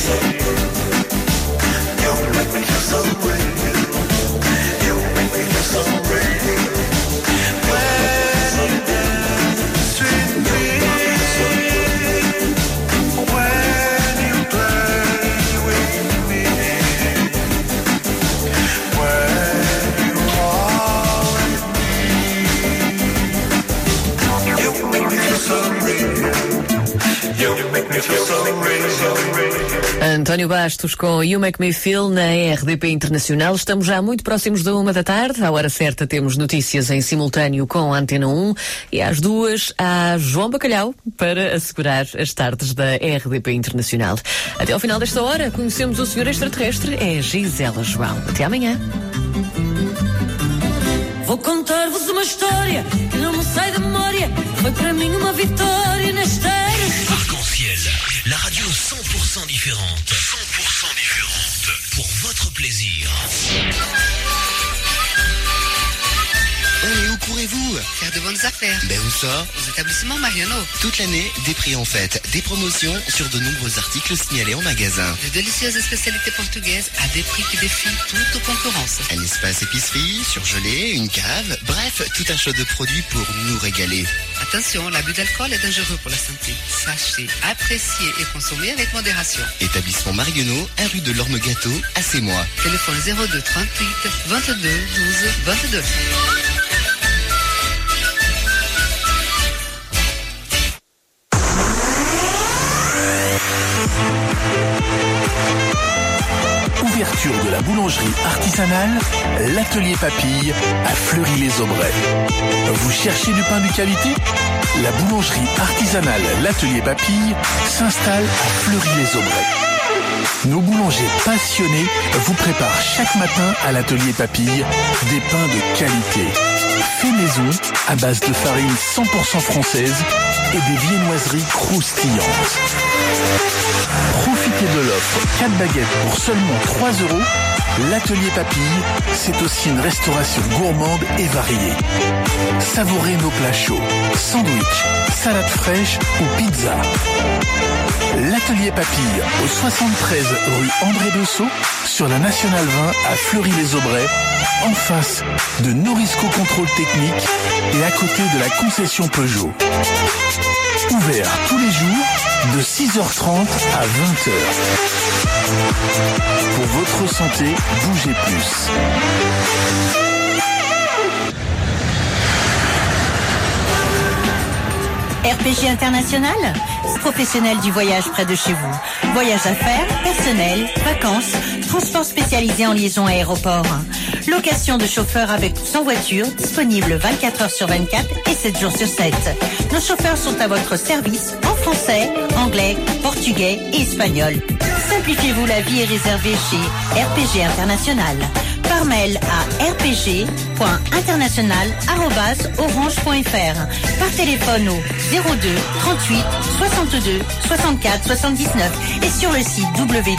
António Bastos com You Make Me Feel na RDP Internacional. Estamos já muito próximos da 13h. À hora certa temos notícias em simultâneo com a Antena 1 e às 2 há João Bacalhau para assegurar as tardes da RDP Internacional. Até ao final desta hora conhecemos o senhor extraterrestre, é Gisela João. Até amanhã. Vou contar-vos uma história que não me sai da memória. Foi para mim uma vitória nesta era. Arc-en-ciel, la radio 100% différente. 100% différente. Pour votre plaisir. Et où courez-vous? Faire de bonnes affaires. Ben où ça? Aux établissements Mariano. Toute l'année, des prix en fête, des promotions sur de nombreux articles signalés en magasin. De délicieuses spécialités portugaises à des prix qui défient toute concurrence. Un espace épicerie, surgelé, une cave, bref, tout un choix de produits pour nous régaler. Attention, l'abus d'alcool est dangereux pour la santé. Sachez, apprécier et consommer avec modération. Établissement Marguenot, 1 rue de l'Orme-Gâteau, à Sémois. Téléphone 02 38 22 12 22. Ouverture de la boulangerie artisanale, l'atelier Papille à Fleury-les-Aubrais. Vous cherchez du pain de qualité? La boulangerie artisanale l'atelier Papille s'installe à Fleury-les-Aubrais. Nos boulangers passionnés vous préparent chaque matin à l'atelier Papille des pains de qualité. Fait maison à base de farine 100% française et des viennoiseries croustillantes. Profitez de l'offre 4 baguettes pour seulement 3 €. L'atelier Papille, c'est aussi une restauration gourmande et variée. Savourez nos plats chauds, sandwich, salade fraîche ou pizza. L'atelier Papille au 73 rue André Dessau sur la Nationale 20 à Fleury-les-Aubrais, en face de Norisco Contrôle Technique et à côté de la concession Peugeot. Ouvert tous les jours de 6h30 à 20h. Pour votre santé, bougez plus. RPG International, professionnel du voyage près de chez vous. Voyage d'affaires, personnel, vacances, transport spécialisé en liaison aéroport. Location de chauffeurs avec ou sans voiture, disponible 24 heures sur 24 et 7 jours sur 7. Nos chauffeurs sont à votre service en français, anglais, portugais et espagnol. Simplifiez-vous la vie et réservez chez RPG International. Par mail à rpg.international@orange.fr. Par téléphone au 02 38 62 64 79 et sur le site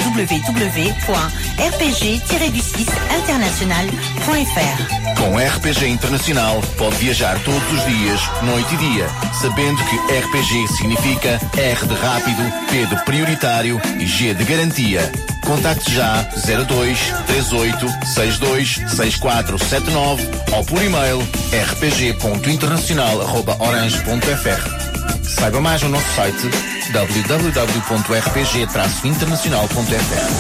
www.rpg-international.fr. Com RPG Internacional pode viajar todos os dias, noite e dia, sabendo que RPG significa R de rápido, P de prioritário e G de garantia. Contacte já 02 38 62 6479 ou por e-mail rpg.internacional@orange.fr. Saiba mais no nosso site www.rpg-internacional.fr.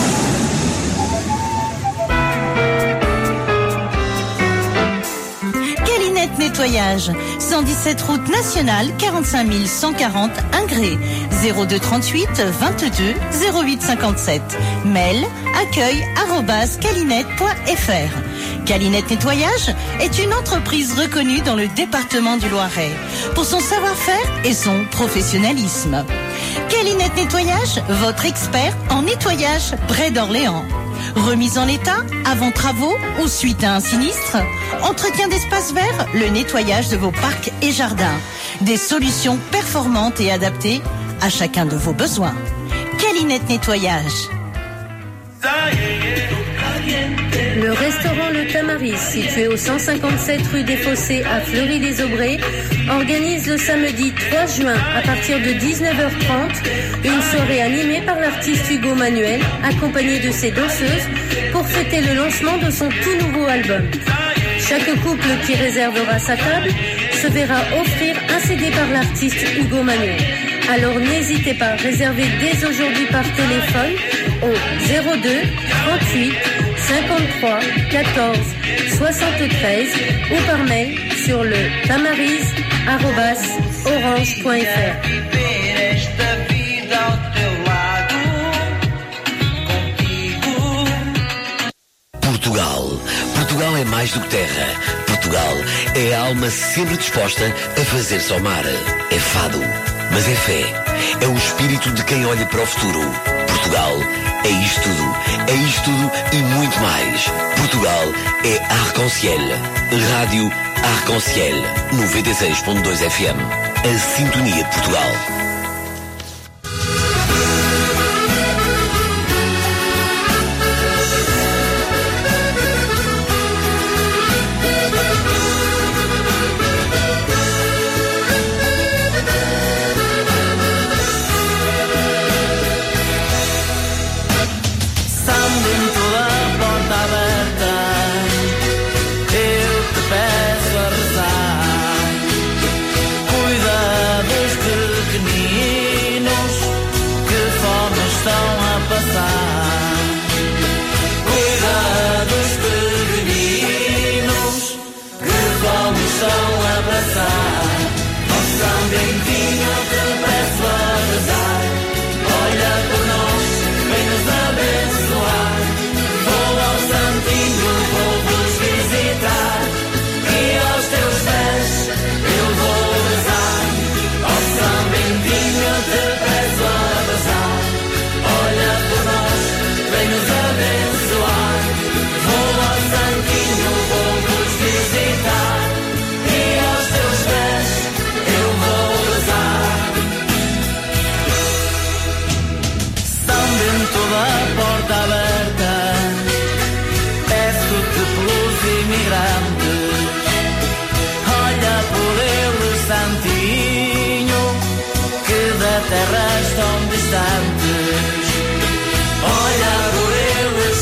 Nettoyage, 117 route nationale, 45 140 Ingré, 02 38 22 08 57. Mail accueil@calinette.fr. Calinette Nettoyage est une entreprise reconnue dans le département du Loiret pour son savoir-faire et son professionnalisme. Calinette Nettoyage, votre expert en nettoyage près d'Orléans. Remise en état, avant travaux ou suite à un sinistre. Entretien d'espaces verts, le nettoyage de vos parcs et jardins. Des solutions performantes et adaptées à chacun de vos besoins. Calinette Nettoyage. Le restaurant Le Tamaris, situé au 157 rue des Fossés à Fleury-les-Aubrais, organise le samedi 3 juin à partir de 19h30 une soirée animée par l'artiste Hugo Manuel, accompagné de ses danseuses, pour fêter le lancement de son tout nouveau album. Chaque couple qui réservera sa table se verra offrir un CD par l'artiste Hugo Manuel. Alors n'hésitez pas, réservez dès aujourd'hui par téléphone au 02 38 53 14 73 ou par mail sur le tamaris@orange.fr. Portugal é mais do que terra. Portugal é a alma sempre disposta a fazer-se ao mar. É fado, mas é fé. É o espírito de quem olha para o futuro. Portugal é isto tudo e muito mais. Portugal é Arc-en-Ciel. Rádio Arc-en-Ciel 96.2 FM. A sintonia de Portugal. Terras tão distantes, olha por eles,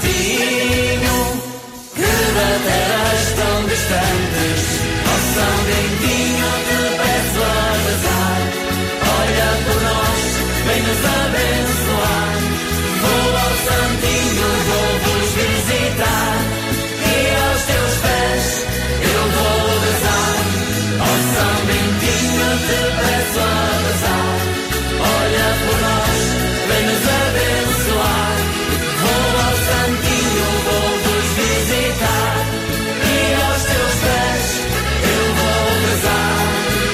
santinho, que da terras tão distantes, ó São Bentinho, te peço a rezar, olha por nós, vem nos abençoar, vou ao santinho, vou vos visitar, e aos teus pés eu vou rezar, ó São Bentinho, te peço a rezar. Olha por nós, vem nos abençoar. Vou ao santinho, vou vos visitar. E aos teus pés eu vou rezar.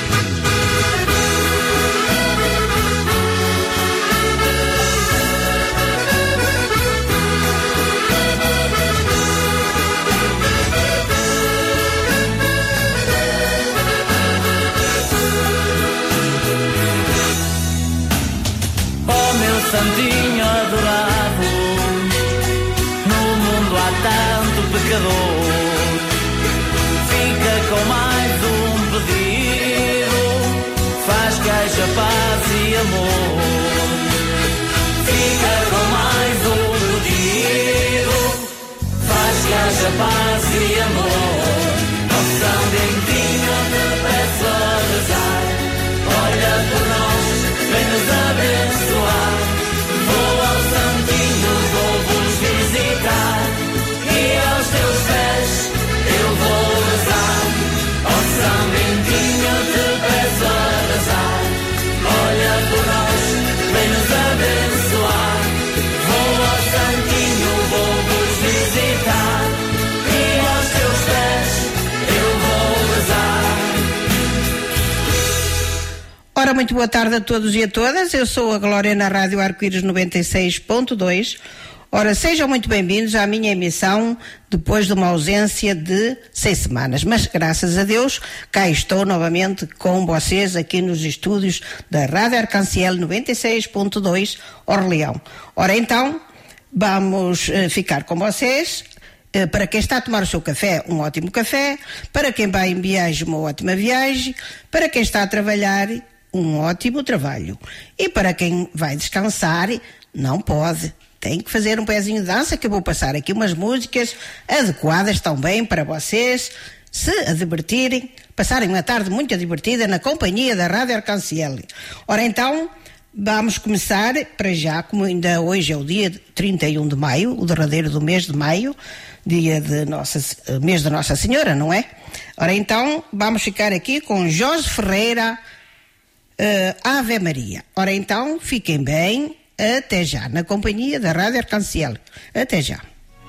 Santinho adorado, no mundo há tanto pecador, fica com mais um pedido, faz que haja paz e amor. Fica com mais um pedido, faz que haja paz e amor. Ó São Bentinho, te peço a rezar, olha por nós, vem nos abençoar. Vou ao santinho, vou vos visitar, e aos teus pés eu vou rezar. Ó São Bentinho, te peço a rezar, olha por nós, vem nos abençoar. Vou ao santinho, vou vos visitar, e aos teus pés eu vou rezar. Ora, muito boa tarde a todos e a todas. Eu sou a Glória na Rádio Arco-Íris 96.2. Ora, sejam muito bem-vindos à minha emissão depois de uma ausência de 6 semanas. Mas, graças a Deus, cá estou novamente com vocês aqui nos estúdios da Rádio Arc-en-Ciel 96.2 Orleão. Ora, então, vamos ficar com vocês. Para quem está a tomar o seu café, um ótimo café. Para quem vai em viagem, uma ótima viagem. Para quem está a trabalhar, um ótimo trabalho. E para quem vai descansar, não pode. Tem que fazer um pezinho de dança, que eu vou passar aqui umas músicas adequadas também para vocês se a divertirem, passarem uma tarde muito divertida na companhia da Rádio Arconciel. Ora então, vamos começar para já, como ainda hoje é o dia 31 de maio, o derradeiro do mês de maio, dia de mês da Nossa Senhora, não é? Ora então, vamos ficar aqui com Jorge Ferreira, Ave Maria. Ora então, fiquem bem, até já, na companhia da Rádio Arconciel. Até já.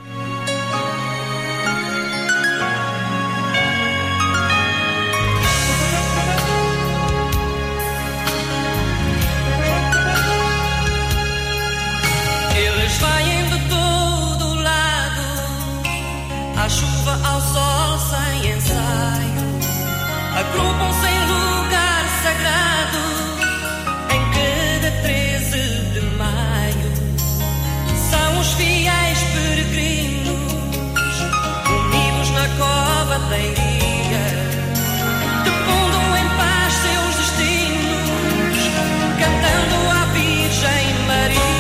À chuva, ao sol, sem ensaio, agrupam-se em lugar sagrado, em cada 13 de maio. São os fiéis peregrinos, unidos na cova da Iria, depondo em paz seus destinos, cantando à Virgem Maria.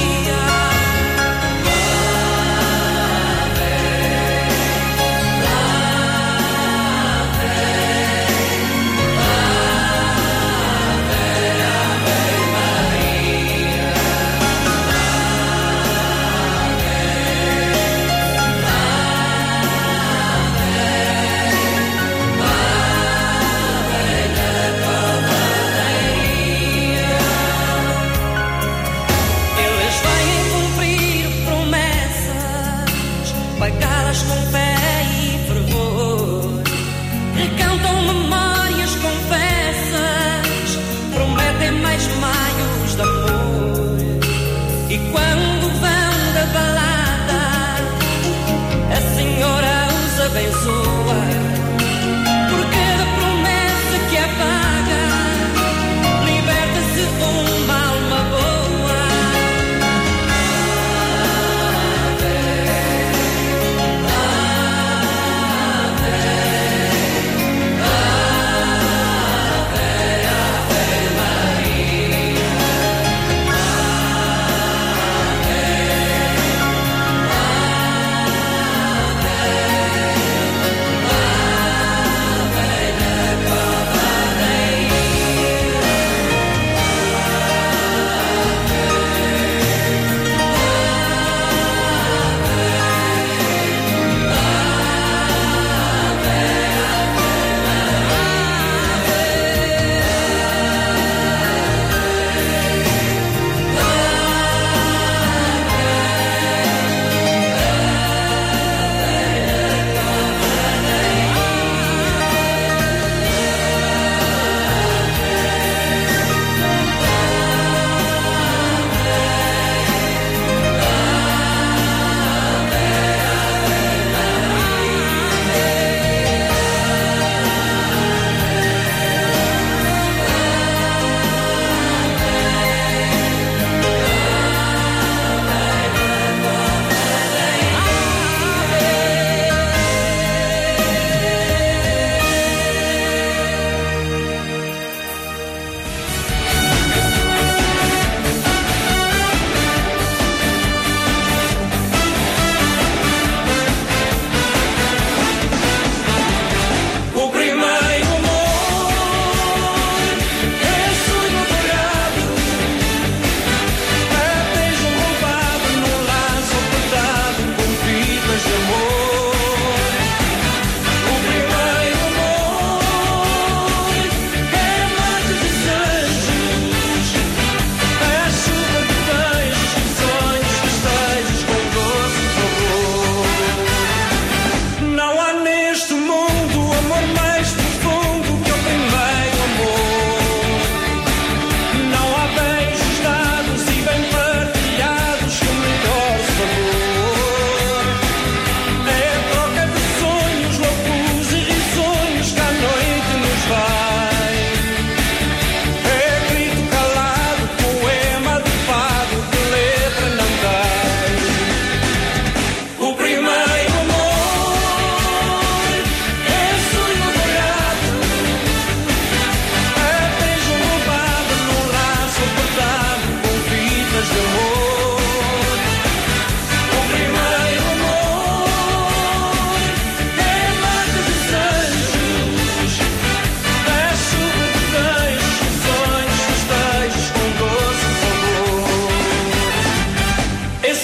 Pagá-las com fé e fervor, recantam memórias confessas, prometem mais maios de amor. E quando vão da balada, a Senhora os abençoa, por cada promessa que apaga, liberta-se uma alma boa. Ave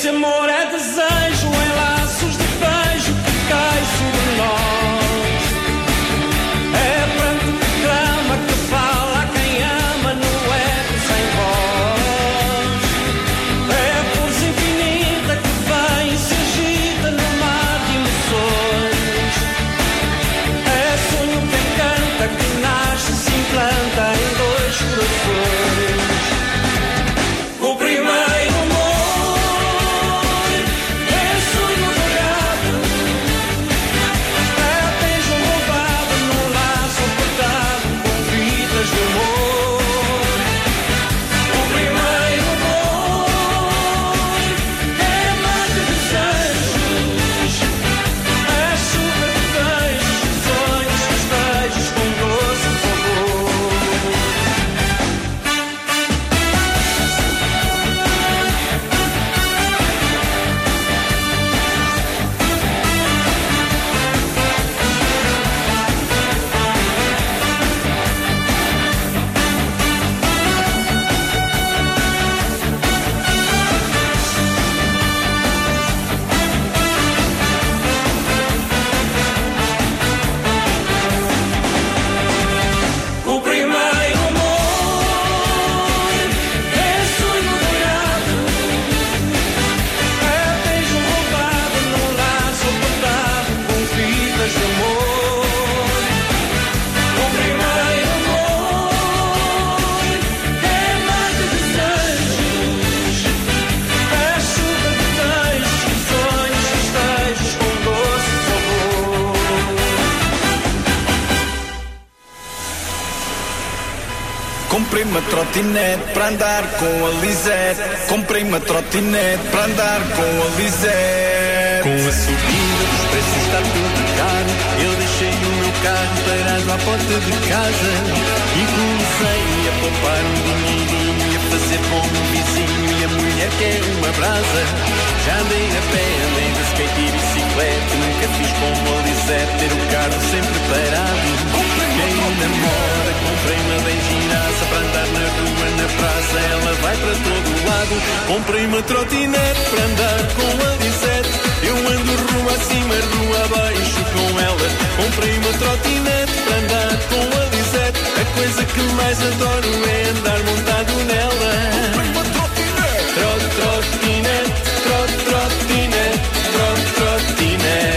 Esse amor é desejo em laços de beijo que cai sobre nós. É pranto que clama, que fala a quem ama no eco sem voz. É força infinita que vem e se agita no mar de emoções. É sonho que encanta, que nasce e se implanta em dois corações. O primeiro amor é sonho dourado, é beijo roubado num laço apertado com vidas de amor. O primeiro amor é mar de desejos, é chuva de beijos, sonhos, festejos com doce sabor. O primeiro amor é sonho dourado, é beijo roubado num laço apertado com fitas de amor. O primeiro amor é mar de desejos, é chuva de beijos, sonhos, festejos com doce sabor. Comprei uma trotinete para andar com a Lisette. Comprei uma trotinete para andar com a Lisette. Com a subida dos preços está tudo caro. Eu deixei o meu carro parado à porta de casa e comecei a poupar um dinheirinho e a fazer como um vizinho e a mulher quer uma brasa. Já andei a pé, andei de skate e bicicleta, nunca fiz como a Lisette, ter o carro sempre parado. Quem namora, comprei uma bem giraça para andar na rua, na praça, ela vai para todo lado. Comprei uma trotinete para andar com a Lisette, eu ando rua acima, rua abaixo com ela. Comprei uma trotinete para andar com a Lisette, a coisa que mais adoro é andar montado nela. Comprei uma trotinete, trotinete, trotinete, trotinete.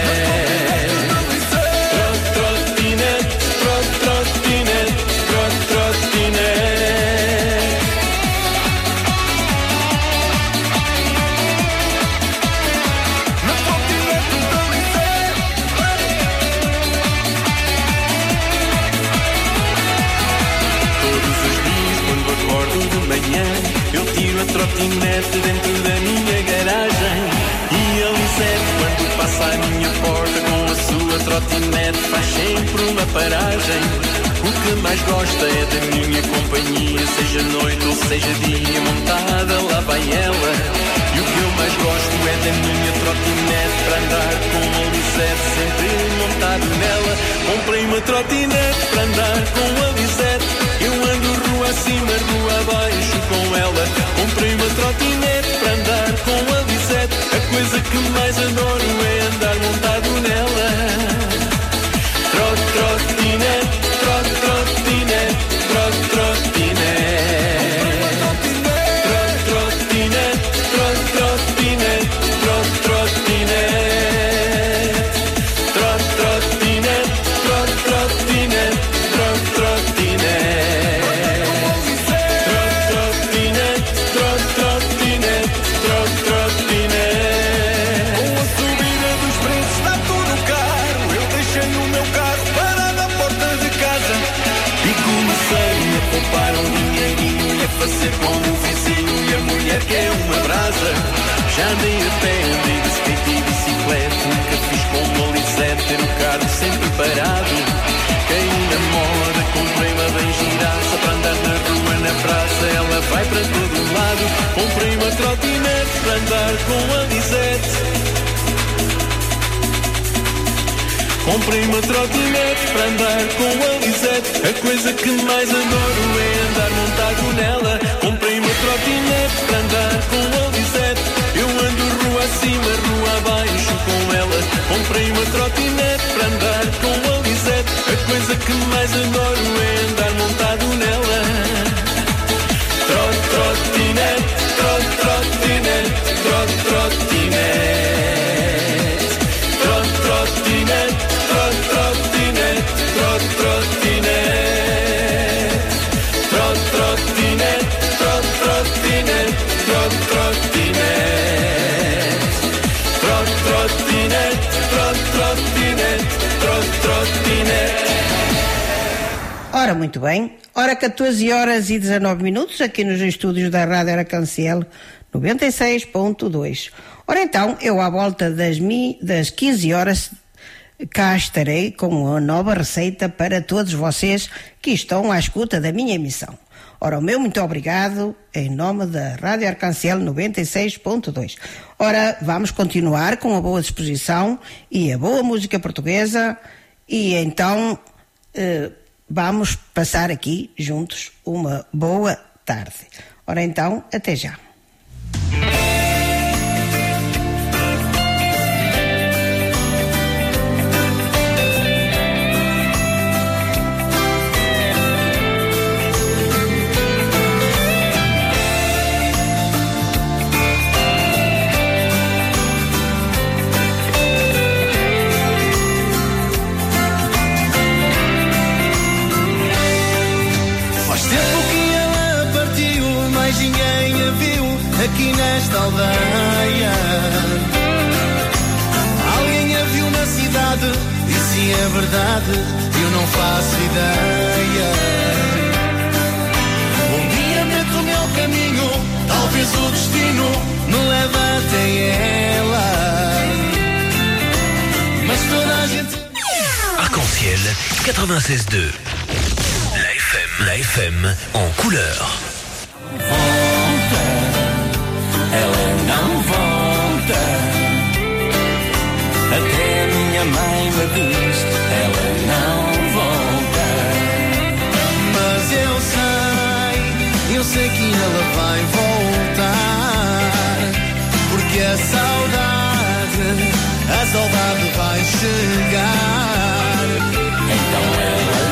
Eu tiro a trotinete dentro da minha garagem e a Lisette, quando passa à minha porta com a sua trotinete, faz sempre uma paragem. O que mais gosta é da minha companhia, seja noite ou seja dia, montada lá vai ela. E o que eu mais gosto é da minha trotinete para andar com a Lisette, sempre montado nela. Comprei uma trotinete para andar com a Lisette, eu ando rua acima, rua abaixo com ela. Comprei uma trotinete para andar com a Lisette, a coisa que mais adoro é andar montado nela. Trotinete, trotinete, trotinete. Trotinete, trotinete, trotinete. Trotinete, trotinete, trotinete. Poupar um dinheirinho e a fazer como o vizinho e a mulher quer uma brasa. Já andei a pé, andei de skate e bicicleta, nunca fiz como a Lisette, ter o carro sempre parado. Quem namora, comprei uma bem giraça para andar na rua, na praça, ela vai para todo lado. Comprei uma trotinete para andar com a Lisette. Comprei uma trotinete para andar com a Lisette, a coisa que mais adoro é andar montado nela. Comprei uma trotinete para andar com a Lisette, eu ando Ora, muito bem. Ora, 14 horas e 19 minutos aqui nos estúdios da Rádio Arcanciel 96.2. Ora, então, eu à volta das 15 horas cá estarei com uma nova receita para todos vocês que estão à escuta da minha emissão. Ora, o meu muito obrigado em nome da Rádio Arcanciel 96.2. Ora, vamos continuar com a boa disposição e a boa música portuguesa e então vamos passar aqui juntos uma boa tarde. Ora, então, até já. Aqui nesta aldeia, alguém a viu na cidade, e se é verdade, eu não faço ideia. Um dia meto o meu caminho, talvez o destino me leve até ela. Mas toda a gente... Arc-en-ciel 96.2. La FM en couleur. Ela não volta, até minha mãe me diz, ela não volta. Mas eu sei que ela vai voltar, porque a saudade vai chegar. Então ela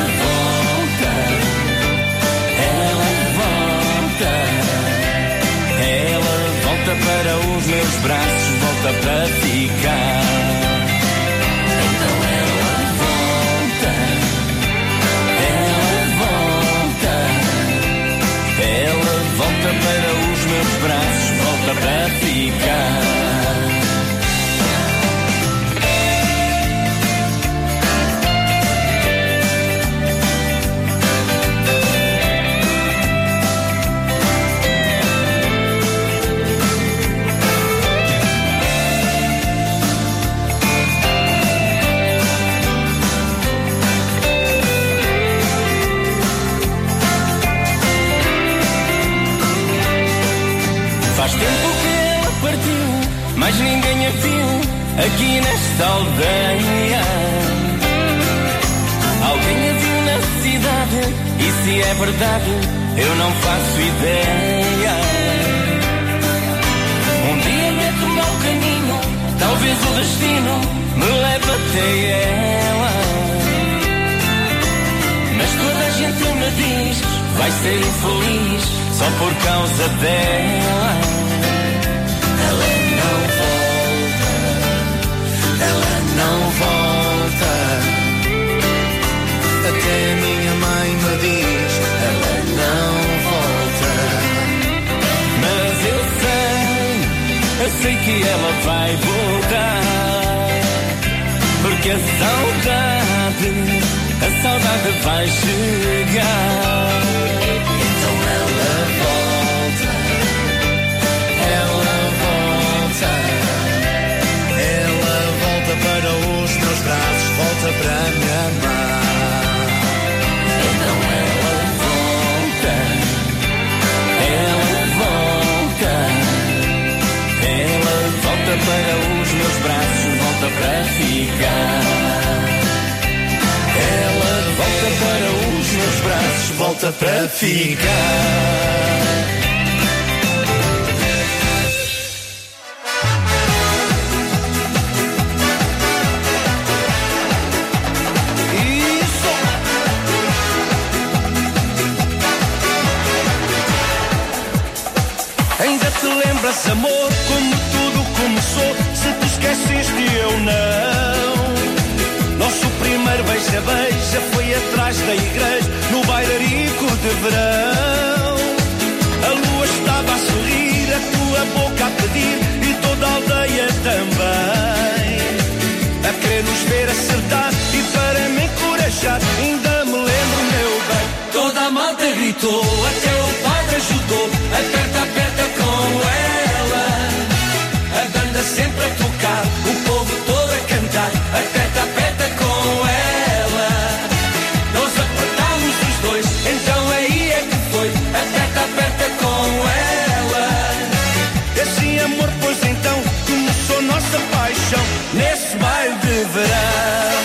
para os meus braços, volta para ficar. Então ela volta para os meus braços, volta para ficar. Faz tempo que ela partiu, mas ninguém a viu aqui nesta aldeia. Alguém a viu na cidade, e se é verdade, eu não faço ideia. Um dia meto o meu caminho, talvez o destino me leve até ela. Mas toda a gente me diz, vai ser infeliz só por causa dela. Não volta, até minha mãe me diz, ela não volta. Mas eu sei que ela vai voltar, porque a saudade vai chegar. Então ela volta, para os meus braços, volta para me amar. Então ela volta para os meus braços, volta para ficar. Ela volta para os meus braços, volta para ficar. Lembras, amor, como tudo começou? Se te esqueceste eu não. Nosso primeiro beija-beija foi atrás da igreja, no bailarico de verão. A lua estava a sorrir, a tua boca a pedir, e toda a aldeia também, a querer nos ver acertar e para me encorajar. Ainda me lembro, meu bem, gritou, até o padre ajudou. Aperta, aperta com ela. A banda sempre a tocar, o povo todo a cantar. Aperta, aperta com ela. Nós apertámos os dois, então aí é que foi. Aperta, aperta com ela. Esse amor, pois então, começou nossa paixão nesse baile de verão.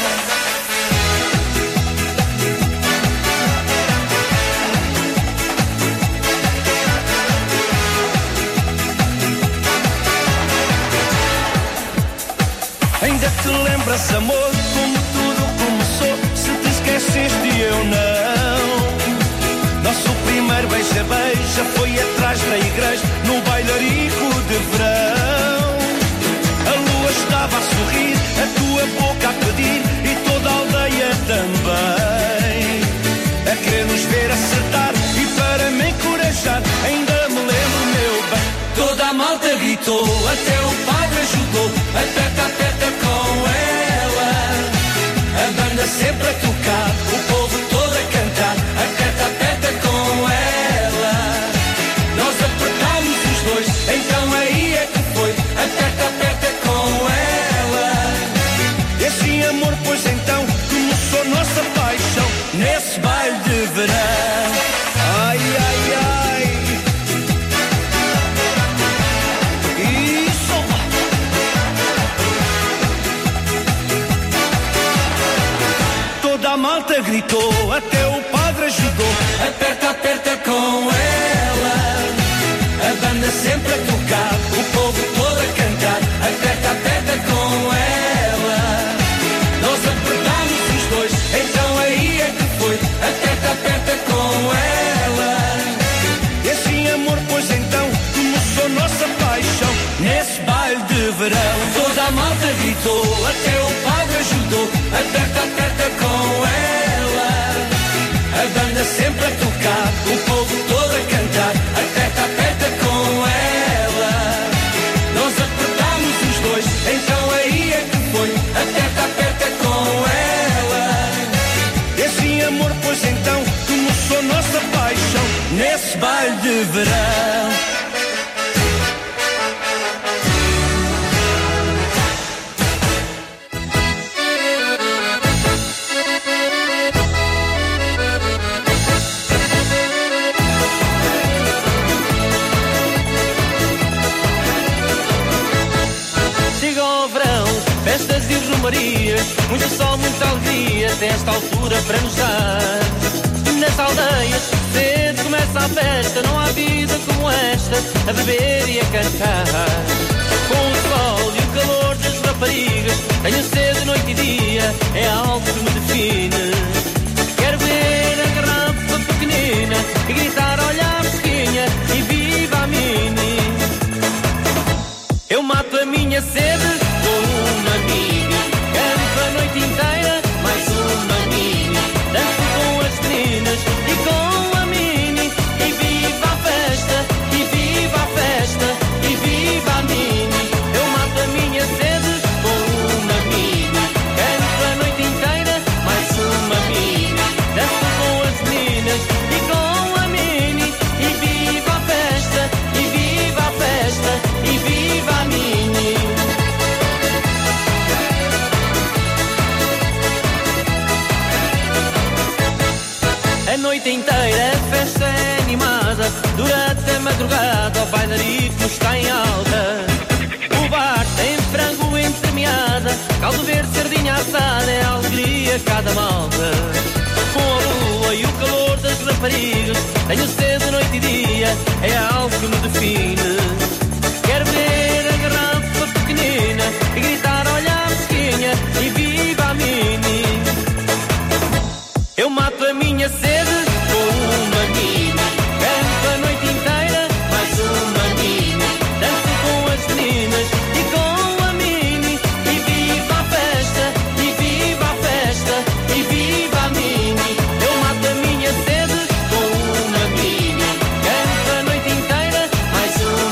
Ainda te lembras, amor, como tudo começou? Se te esqueceste e eu não. Nosso primeiro beija-beija foi atrás da igreja, no bailarico de verão. A lua estava a sorrir, a tua boca a pedir, e toda a aldeia também a querer nos ver acertar e para me encorajar. Ainda me lembro, meu bem, toda a malta gritou, até o padre ajudou. Aperta, aperta com ela. A banda sempre a tocar, o povo todo a cantar. Aperta, aperta com ela. Nós apertámos os dois, então aí é que foi. Aperta, aperta com ela. Esse amor, pois então, começou nossa paixão nesse baile de verão. Ai, ai, ai. Isso. Toda a malta gritou, até o padre ajudou. Aperta, aperta com ela. A banda sempre a tocar, o povo todo a cantar. Aperta, aperta com ela. Nós apertámos os dois, então aí é que foi. Aperta, aperta com ela. Esse amor, pois então, começou nossa paixão nesse baile de verão. Toda a malta gritou, até o padre ajudou. Aperta, aperta com ela. A banda sempre a tocar, o povo todo a cantar. Aperta, aperta com ela. Nós apertámos os dois, então aí é que foi. Aperta, aperta com ela. Esse amor, pois então, começou nossa paixão nesse baile de verão. Chega ao verão, festas e romarias, muito sol, muita alegria, até esta altura para nos dar. Nas aldeias, cedo começa a festa, não há vida como esta, a beber e a cantar. Com o sol e o calor das raparigas, tenho sede noite e dia, é algo que me define. Quero ver a garrafa pequenina e gritar, olha a mesquinha e viva a mini. Eu mato a minha sede com uma mini, canto a noite inteira, mais uma mini, danço com as meninas e com a mini, e viva a festa, e viva a festa, e viva a mini. Eu mato a minha sede com uma mini, canto a noite inteira, mais uma mini, danço com as meninas e com a mini, e viva a festa, e viva a festa, e viva a mini. A noite inteira a festa é animada, dura até madrugada, o bailarico está em alta. O bar tem frango entremeada, caldo verde, sardinha assada, é alegria cada malta. Com a lua e o calor das raparigas, tenho sede noite e dia, é algo que me define. Quero ver a garrafa pequenina e gritar, olha a mesquinha e viva a mini. Eu mato a minha sede com uma mini, canto a noite inteira, mais uma mini, danço com as meninas e com a mini, e viva a festa, e viva a festa, e viva a mini. Eu mato a minha sede com uma mini, canto a noite inteira, mais uma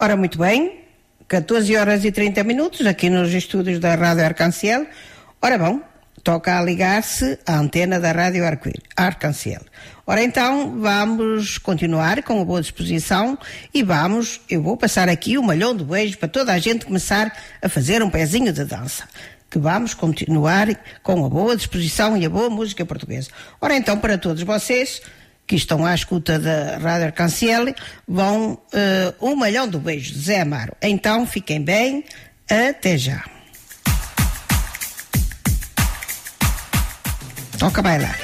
Ora, muito bem, 14 horas e 30 minutos aqui nos estúdios da Rádio Arcanciel. Ora bom, toca a ligar-se à antena da Rádio Arcanciel. Ora então, vamos continuar com a boa disposição e eu vou passar aqui 1 milhão de beijos para toda a gente começar a fazer um pezinho de dança. Que vamos continuar com a boa disposição e a boa música portuguesa. Ora então, para todos vocês que estão à escuta da Rádio Arcanciel, vão 1 milhão de beijos, Zé Amaro. Então, fiquem bem, até já. Toca bailar.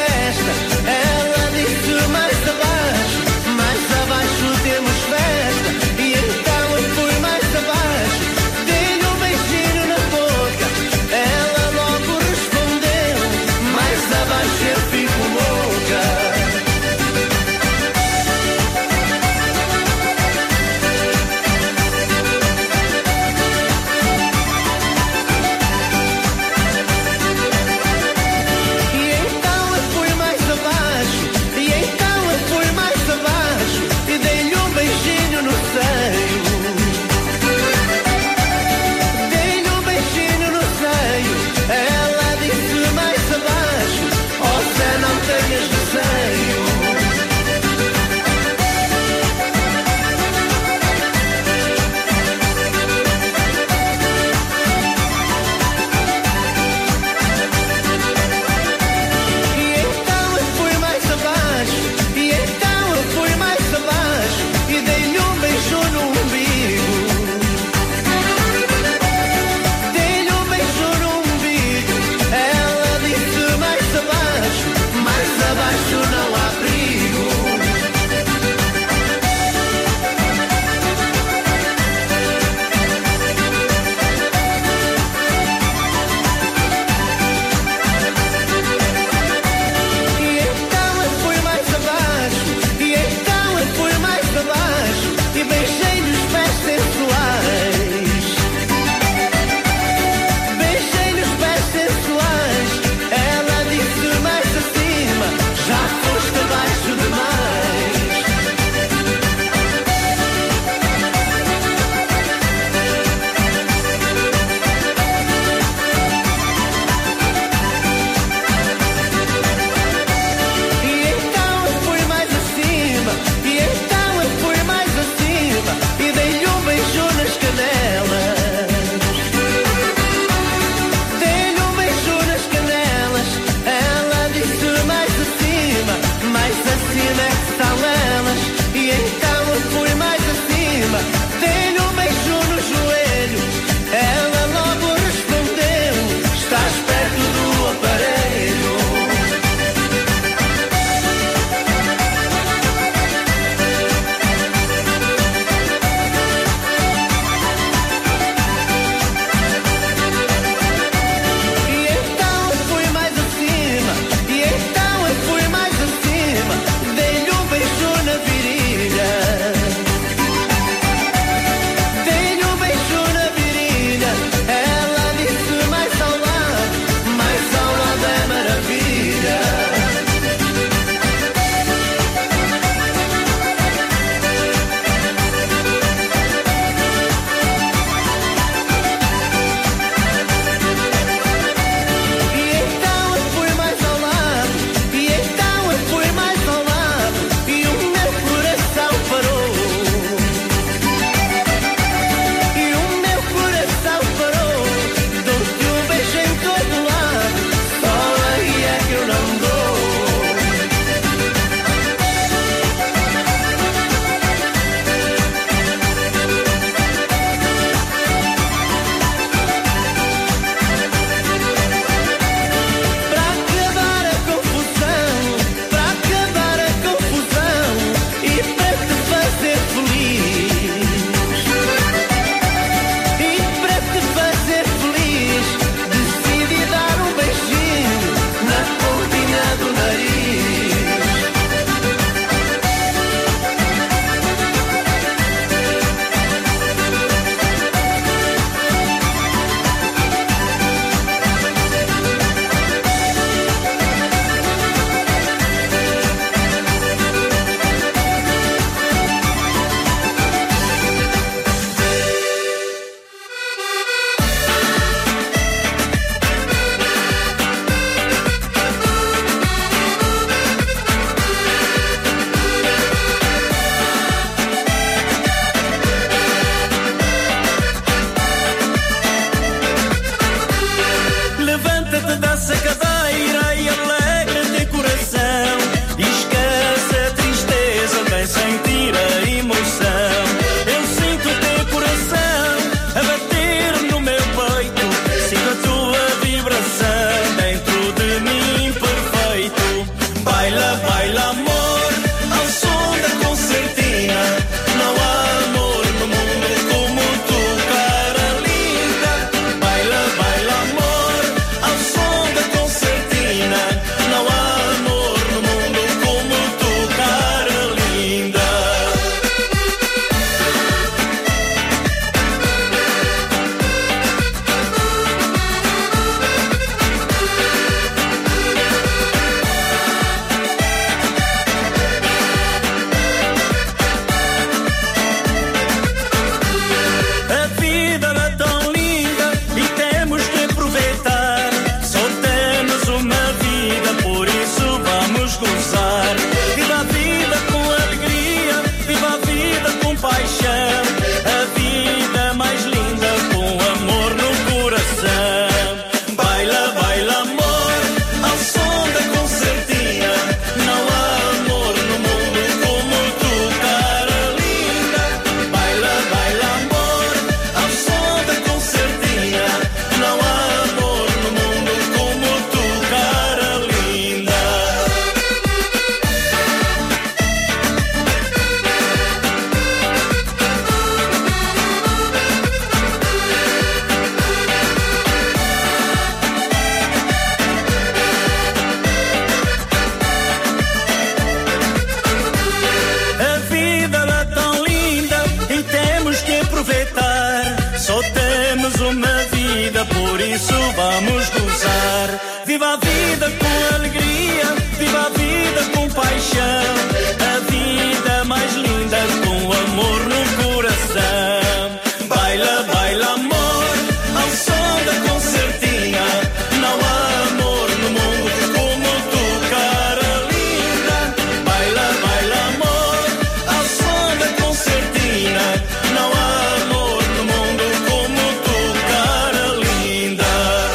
Mais abaixo temos festa. vamos gozar. Viva a vida com alegria, viva a vida com paixão, a vida mais linda com amor no coração. Baila, baila amor, ao som da concertina, não há amor no mundo como tu, cara linda. Baila, baila amor, ao som da concertina, não há amor no mundo como tu, cara linda.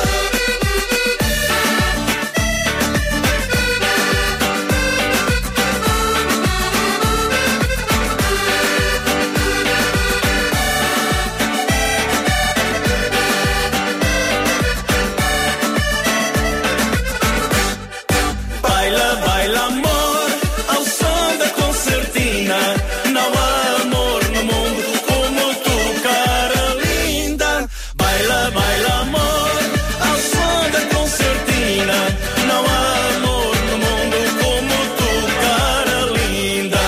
Baila, baila amor, ao som da concertina, não há amor no mundo como tu, cara linda. Baila, baila amor, ao som da concertina, não há amor no mundo como tu, cara linda.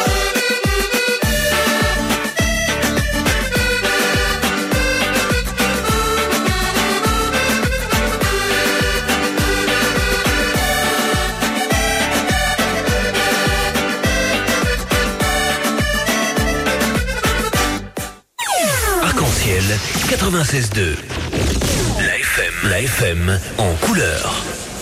Arc-en-ciel 96.2. La FM en couleur.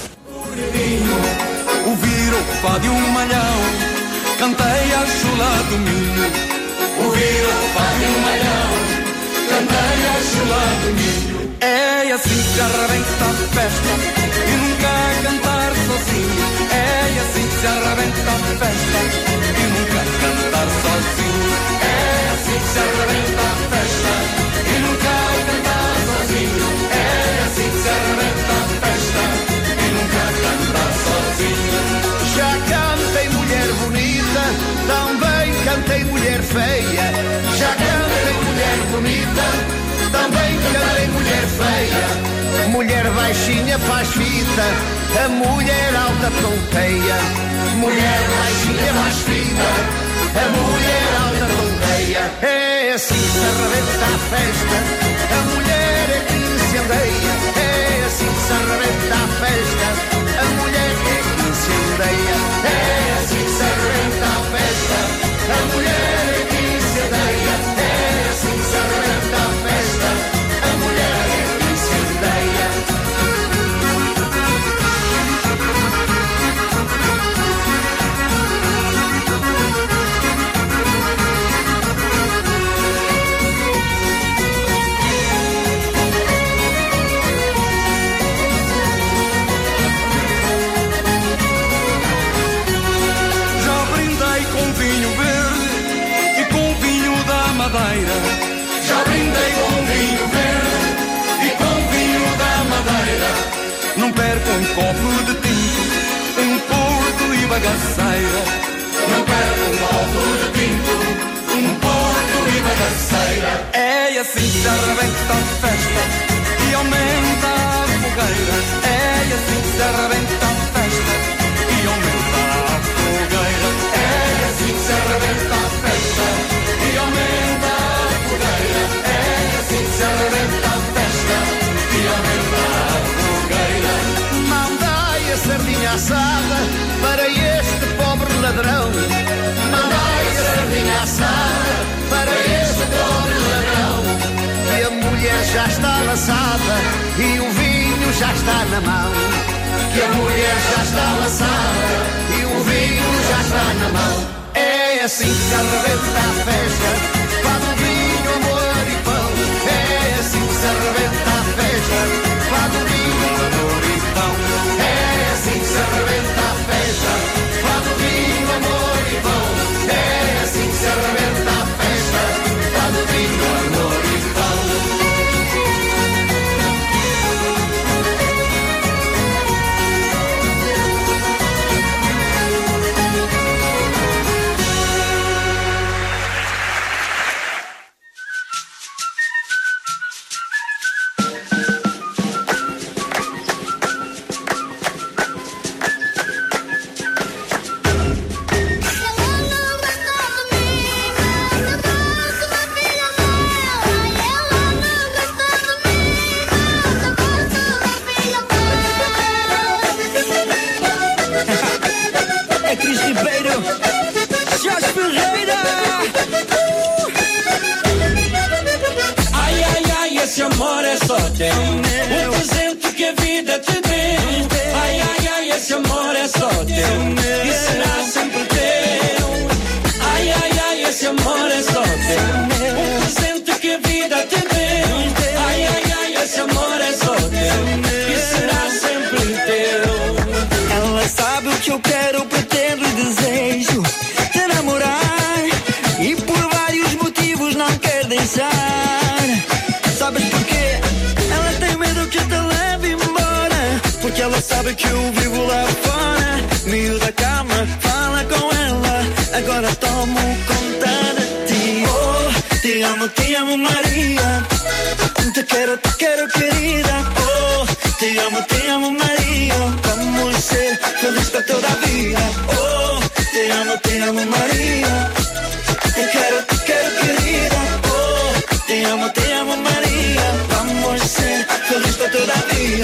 Ouvir o fado malhão, cantei a chula do milho. Ouvir o fado malhão, cantei a chula do milho. É assim que se arrebenta a festa e nunca cantar sozinho. É assim que se arrebenta a festa e nunca cantar sozinho. É assim que se arrebenta a festa e nunca cantar sozinho. É assim que se arrebenta a festa e nunca cantar sozinho. Já cantei mulher bonita, também cantei mulher feia. Já cantei mulher bonita, também cantei mulher feia. Mulher baixinha faz fita, a mulher alta tonteia. Mulher baixinha faz fita, a mulher alta tonteia. É assim que se arrebenta a festa, a mulher é que incendeia. É assim que se arrebenta a festa, a mulher é que incendeia. É assim que se arrebenta a festa, a mulher é que incendeia. É assim que se arrebenta a festa, a mulher é que incendeia. Madeira. Já brindei com vinho verde e com vinho da Madeira. Não perco um copo de tinto, um porto e bagaceira. Não perco um copo de tinto, um porto e bagaceira. É assim que se arrebenta a festa e aumenta a fogueira. É assim que se arrebenta a festa e aumenta a fogueira. É assim que se arrebenta a festa e aumenta a fogueira. É assim que se arrebenta a festa e aumenta a fogueira. Mandai a sardinha assada para este pobre ladrão. Mandai a sardinha assada para este pobre ladrão. E a mulher já está laçada e o vinho já está na mão. Que a mulher já está laçada e o vinho já está na mão. É assim que se arrebenta a festa, fado, vinho, amor e pão. É assim que se arrebenta a festa, fado, vinho, amor e pão. É assim que se arrebenta a festa, fado, vinho, amor e pão. É assim que se arrebenta a festa, fado, vinho, amor e pão. Ribeiro, Jorge Ferreira. Ai, ai, ai, esse amor é só teu. O presente que a vida te deu. Ai, ai, ai, esse amor é só teu. E será sempre teu. Ai, ai, ai, esse amor é só teu. O presente que a vida te deu. Ai, ai, ai, esse amor é só teu. E será sempre teu. Ela sabe o que eu quero, pretendo e desejo te namorar. E por vários motivos não quer deixar. Sabes porquê? Ela tem medo que eu te leve embora. Porque ela sabe que eu vivo lá fora. Meio da cama, fala com ela. Agora tomo conta de ti. Oh, te amo Maria. Te quero querida. Oh, te amo Maria. Vamos ser felizes para toda a vida. Oh, te amo Maria. Te quero querida. Oh, te amo Maria. Vamos ser felizes para toda a vida.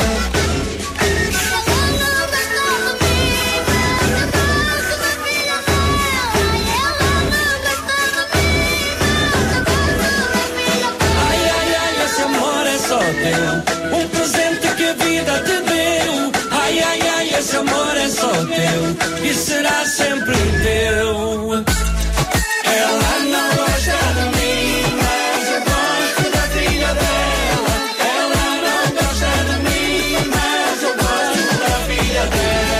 Um presente que a vida te deu. Ai, ai, ai, esse amor é só teu. E será sempre teu. Ela não gosta de mim, mas eu gosto da filha dela. Ela não gosta de mim, mas eu gosto da filha dela.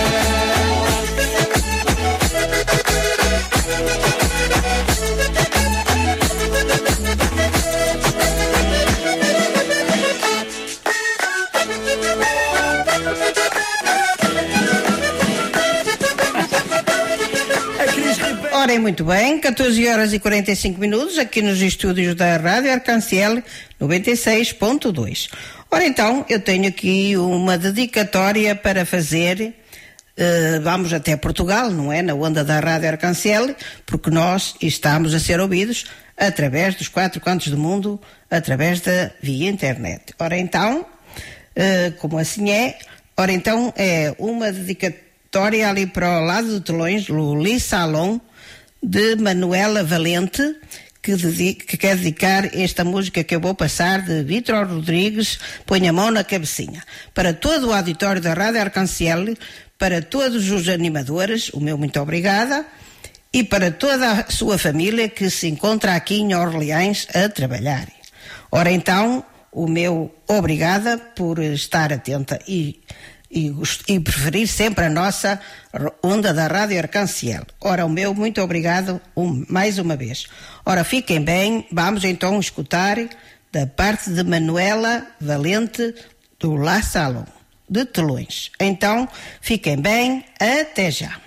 Ora, muito bem, 14 horas e 45 minutos aqui nos estúdios da Rádio Arcanciel 96.2. Ora então, eu tenho aqui uma dedicatória para fazer, vamos até Portugal, não é? Na onda da Rádio Arcanciel, porque nós estamos a ser ouvidos através dos 4 cantos do mundo, através da via internet. Ora então, como assim é? Ora então, é uma dedicatória ali para o lado de Telões, Luli Salom, de Manuela Valente, que quer dedicar esta música que eu vou passar de Vítor Rodrigues, Põe a Mão na Cabecinha. Para todo o auditório da Rádio Arcanciel, para todos os animadores, o meu muito obrigada, e para toda a sua família que se encontra aqui em Orleans a trabalhar. Ora então, o meu obrigada por estar atenta e preferir sempre a nossa onda da Rádio Arcanciel. Ora, o meu muito obrigado mais uma vez. Ora, fiquem bem, vamos então escutar da parte de Manuela Valente do La Salon, de Telões. Então, fiquem bem, até já.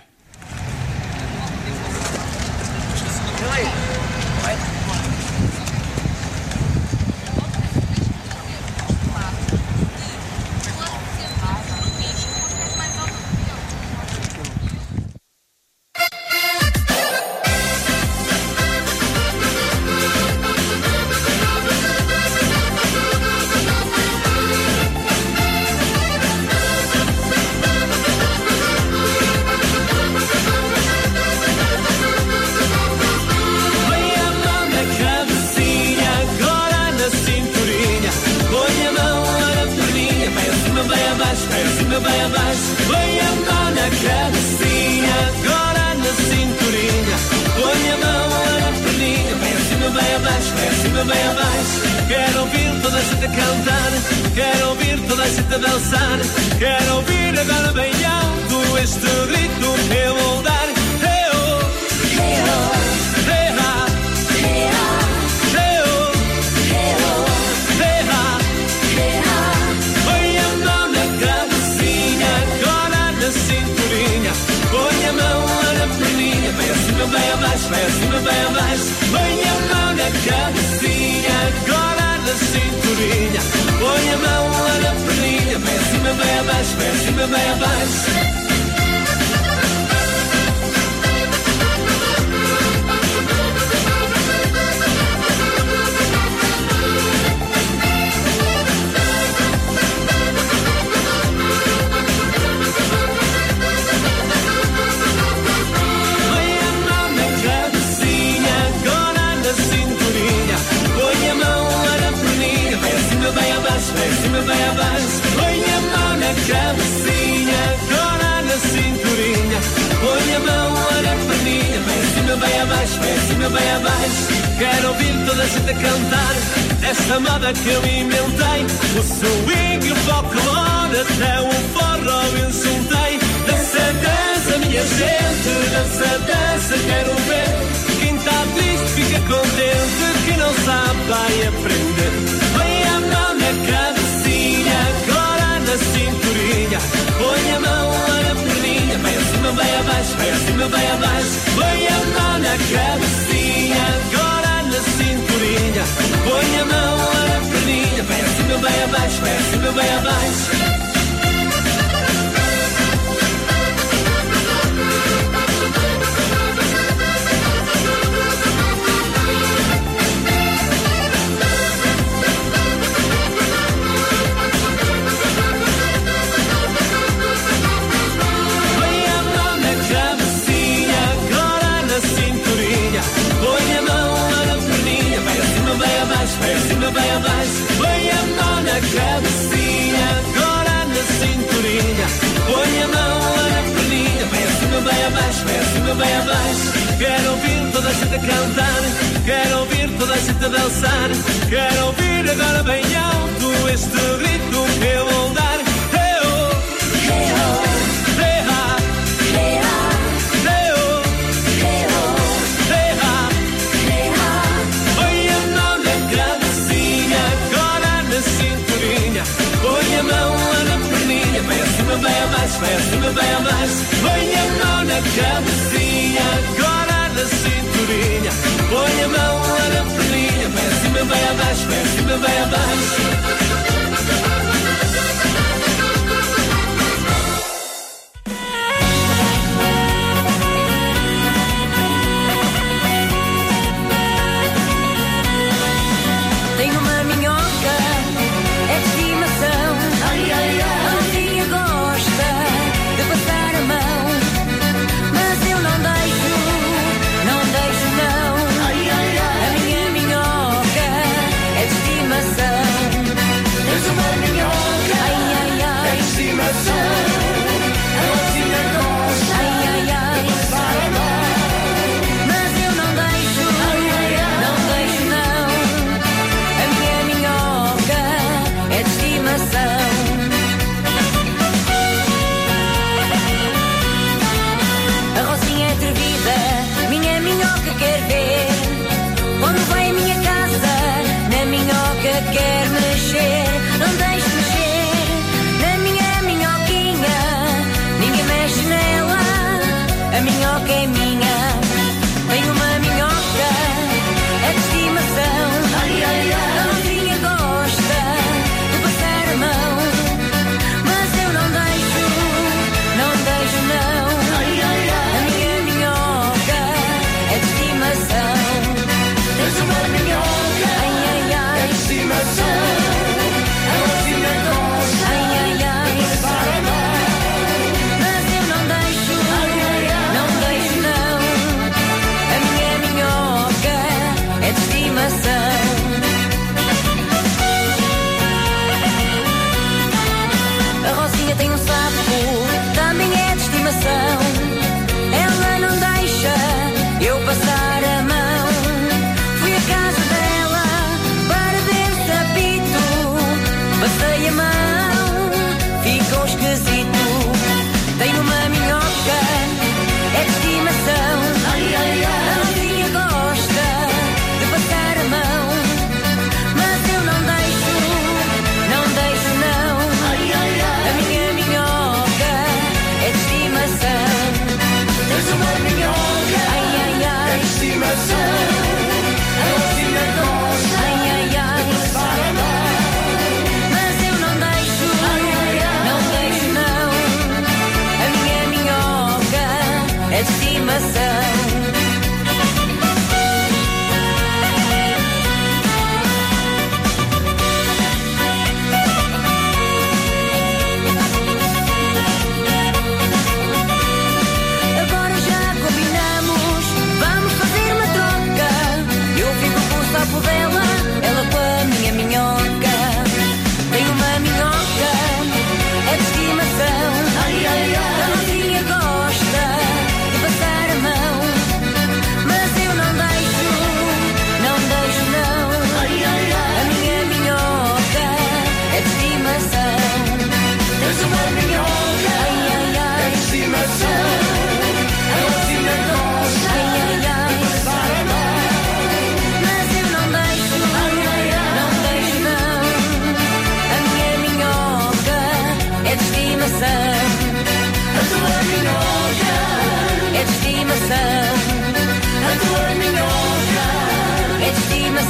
Bem abaixo, põe a mão na cabecinha, agora na cinturinha, põe a mão na perninha, bem acima, bem abaixo, bem acima, bem abaixo. Quero ouvir toda a gente a cantar, quero ouvir toda a gente a dançar, quero ouvir agora bem alto este grito que eu vou dar. Bem abaixo, bem acima, bem abaixo. Põe a mão na cabecinha, agora na cinturinha. Põe a mão lá na perninha, bem acima, bem abaixo, bem acima, bem abaixo. cima, bem abaixo. Quero ouvir toda a gente a cantar esta moda que eu inventei. O swing, o folclore, até o forró eu juntei. Dança, dança, minha gente, dança, dança, quero ver. Quem tá triste fica contente, quem não sabe vai aprender. Põe a mão na cabecinha, agora na cinturinha. Põe a mão lá na perninha, vai acima, vai abaixo, vai acima, vai abaixo. Põe a mão na cabecinha, agora na cinturinha. Põe a mão lá na perninha, vai acima, vai abaixo, vai acima, vai abaixo. Vai acima, vai abaixo, põe a mão na cabecinha, agora na cinturinha. Põe a mão lá na perninha, vai acima, vai abaixo, vai acima, vai abaixo. Quero ouvir toda a gente a cantar, quero ouvir toda a gente a dançar. Quero ouvir agora bem alto este ritmo que eu vou dar. Vai abaixo, vai acima, vai abaixo. Põe a mão na cabecinha, agora na cinturinha. Põe a mão lá na perninha, vai acima, vai abaixo, vai acima, vai abaixo. Tenho uma minhoca, é de estimação. Ai, ai, ai. De passar a mão, mas eu não deixo não. Ai, ai, ai. A minha minhoca é de estimação.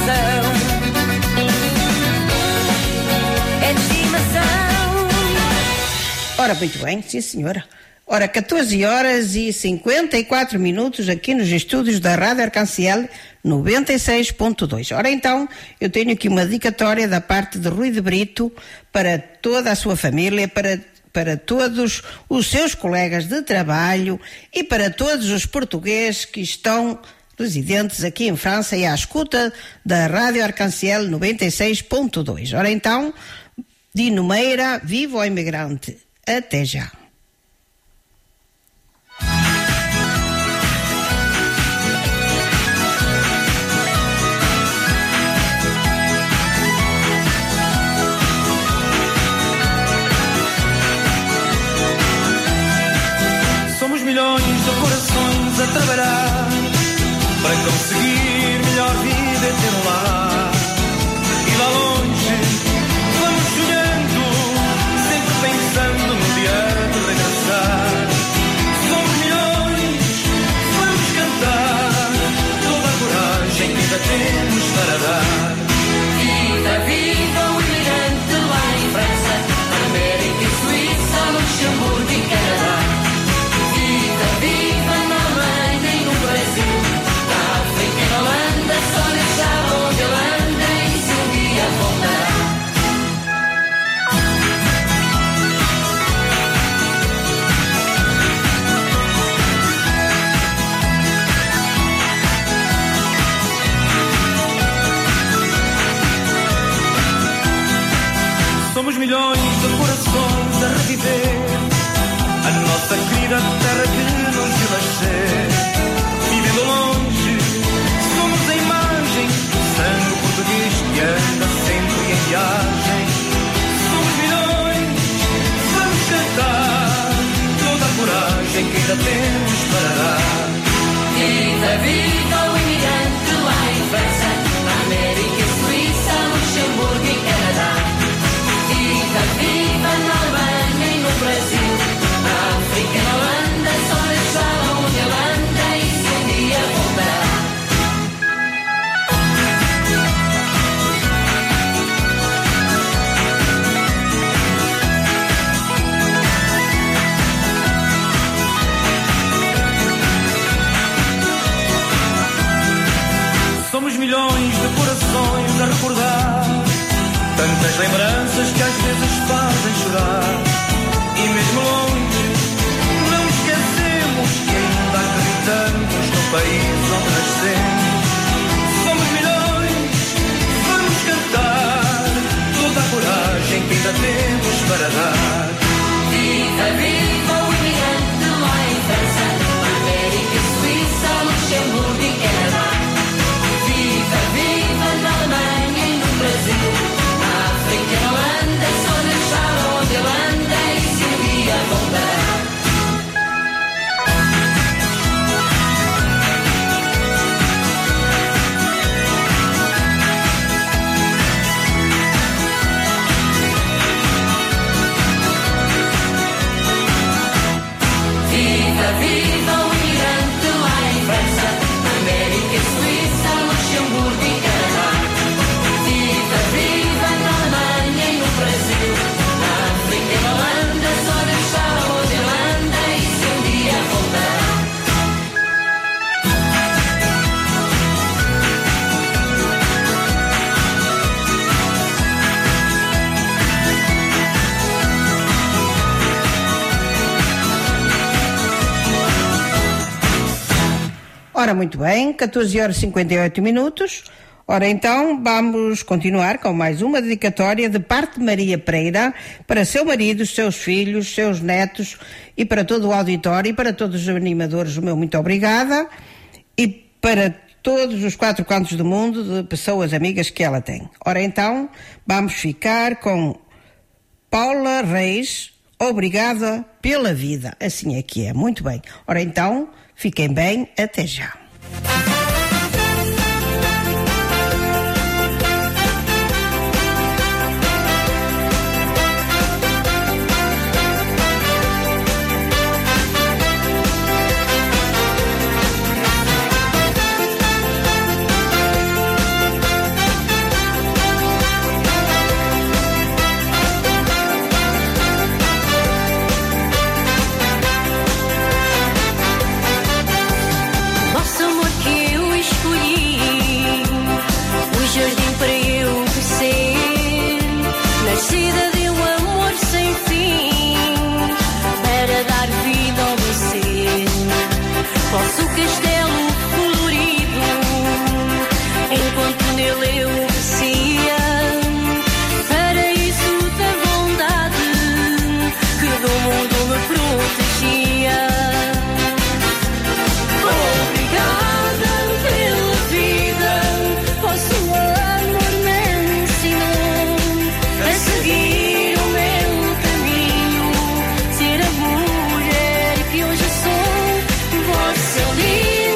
coração. É de estimação. Ora, muito bem, sim senhora. Ora, 14 horas e 54 minutos aqui nos estúdios da Rádio Arcanciel 96.2. Ora então, eu tenho aqui uma dedicatória da parte de Rui de Brito para toda a sua família, para todos os seus colegas de trabalho e para todos os portugueses que estão residentes aqui em França e à escuta da Rádio Arcanciel 96.2. Ora então, Dino Meira, viva o imigrante. Até já. Somos milhões de corações a trabalhar para conseguir melhor vida e ter um lar. E lá longe vamos sonhando, sempre pensando no dia de regressar. Somos milhões, vamos cantar toda a coragem que ainda temos para dar. Viva, viva o imigrante lá em França, América e Suíça, Luxemburgo e Canadá. Viva na Alemanha e no Brasil, na África e na Holanda, só deixar onde ele anda e se um dia voltará. Somos milhões de corações a reviver a nossa querida terra que nos viu nascer. Vivendo longe, somos a imagem do sangue português que anda sempre em viagem. Somos milhões, vamos cantar toda a coragem que ainda temos para dar. Viva, viva o imigrante lá em França, na América e Suíça, Luxemburgo e Canadá. Viva, viva na Alemanha e no Brasil, na África e na Holanda, só deixar onde ele anda e se um dia voltará. Somos milhões de corações a recordar tantas lembranças que às vezes fazem chorar. E mesmo longe, não esquecemos que ainda acreditamos no país onde nascemos. Somos milhões, vamos cantar toda a coragem que ainda temos para dar. Viva, viva o imigrante lá em França, América e Suíça, Luxemburgo e Canadá. Viva, viva na Alemanha e no Brasil, na África e na Holanda, só deixar onde ele anda e se um dia voltará. Viva, viva o imigrante lá em França, América e Suíça, Luxemburgo e Canadá. Viva, viva na Alemanha e no Brasil, na África e na Holanda, só deixar onde ele anda e se um dia voltará. Ora, muito bem, 14 horas e 58 minutos. Ora, então, vamos continuar com mais uma dedicatória de parte de Maria Pereira para seu marido, seus filhos, seus netos e para todo o auditório e para todos os animadores, o meu muito obrigada, e para todos os 4 cantos do mundo de pessoas amigas que ela tem. Ora, então, vamos ficar com Paula Reis, obrigada pela vida. Assim é que é, muito bem. Ora, então, fiquem bem, até já. nosso castelo colorido, enquanto nele eu crescia. Paraíso da bondade que do mundo me protegia. Obrigada pela vida, vosso amor me ensinou a seguir o meu caminho, ser a mulher que hoje sou. Vossa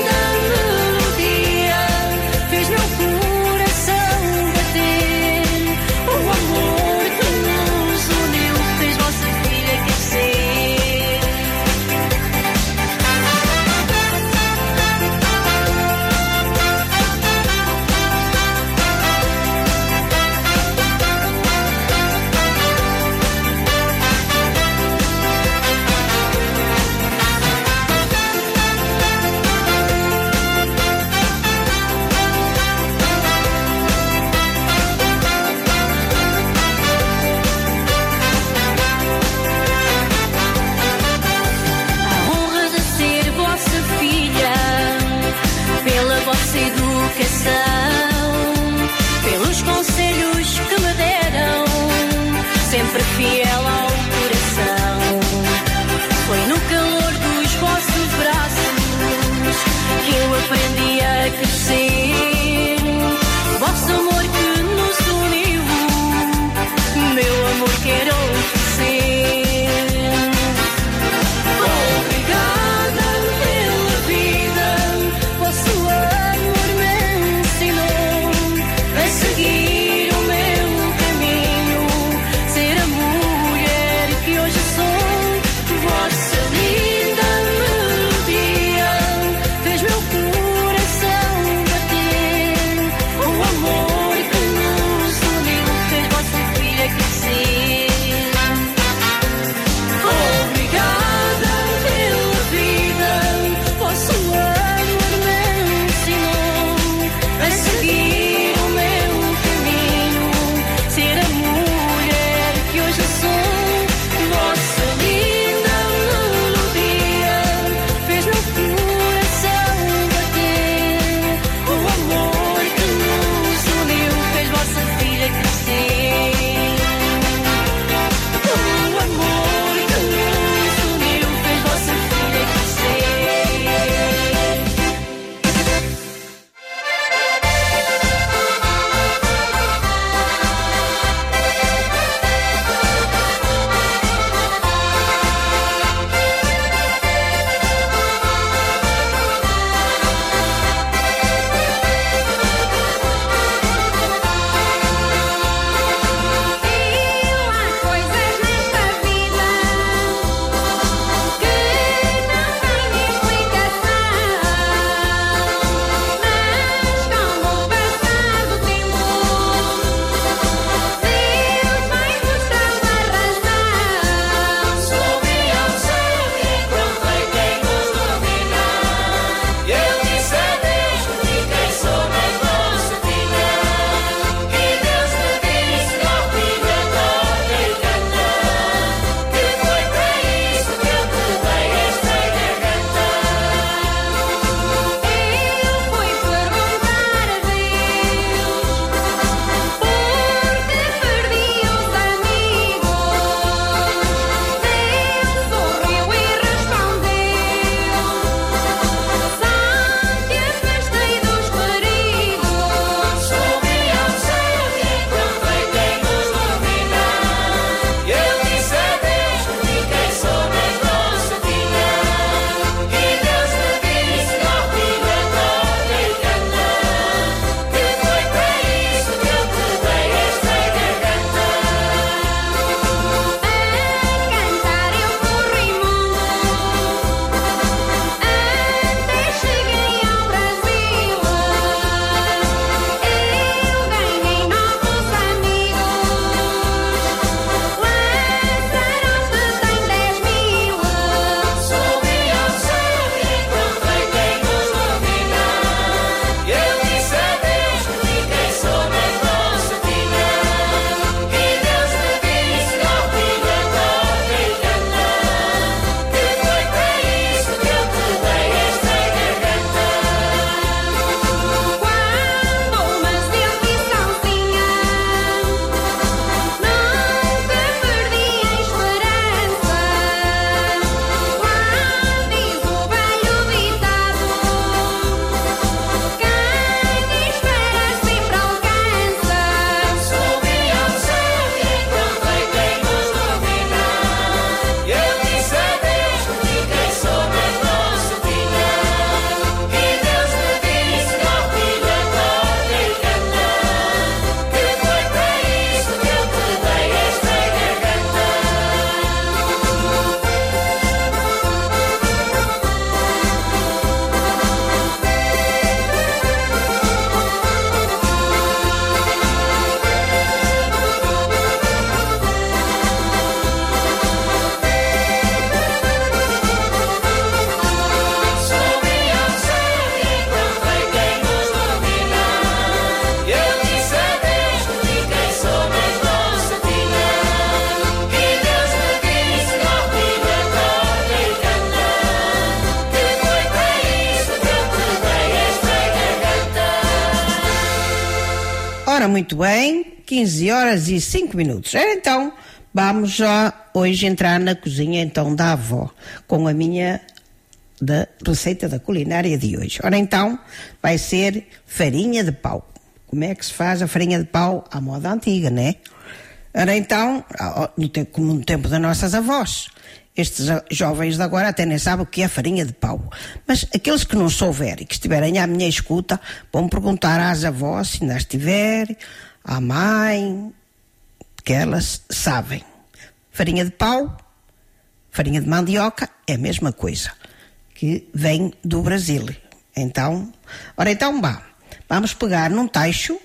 Ora, muito bem, 15 horas e 5 minutos. Então, vamos já hoje entrar na cozinha então da avó, com a minha da receita da culinária de hoje. Ora, então, vai ser farinha de pau. Como é que se faz a farinha de pau à moda antiga, né? Ora, então, como no tempo das nossas avós. Estes jovens de agora até nem sabem o que é farinha de pau. Mas aqueles que não souberem, que estiverem à minha escuta, vão perguntar às avós, se ainda estiver, à mãe, que elas sabem. Farinha de pau, farinha de mandioca, é a mesma coisa, que vem do Brasil. Então, vamos pegar num tacho,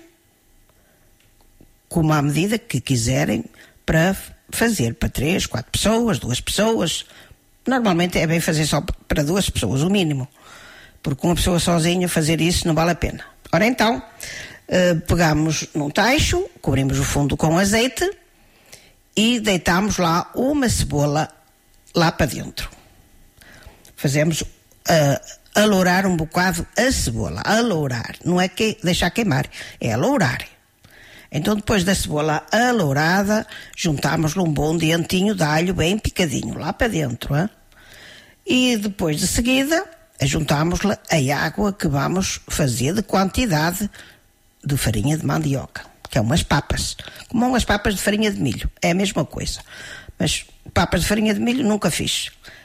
como à medida que quiserem, para fazer para 3, 4 pessoas, 2 pessoas. Normalmente é bem fazer só para 2 pessoas, o mínimo, porque uma pessoa sozinha fazer isso não vale a pena. Ora então, pegamos num tacho, cobrimos o fundo com azeite e deitamos lá uma cebola lá para dentro. Fazemos alourar um bocado a cebola, alourar, não é que deixar queimar, é alourar. Então, depois da cebola alourada, juntamos-lhe um bom dentinho de alho bem picadinho lá para dentro. Hein? E depois de seguida, juntamos-lhe a água que vamos fazer de quantidade de farinha de mandioca, que é umas papas, como umas papas de farinha de milho, é a mesma coisa. Mas papas de farinha de milho nunca fiz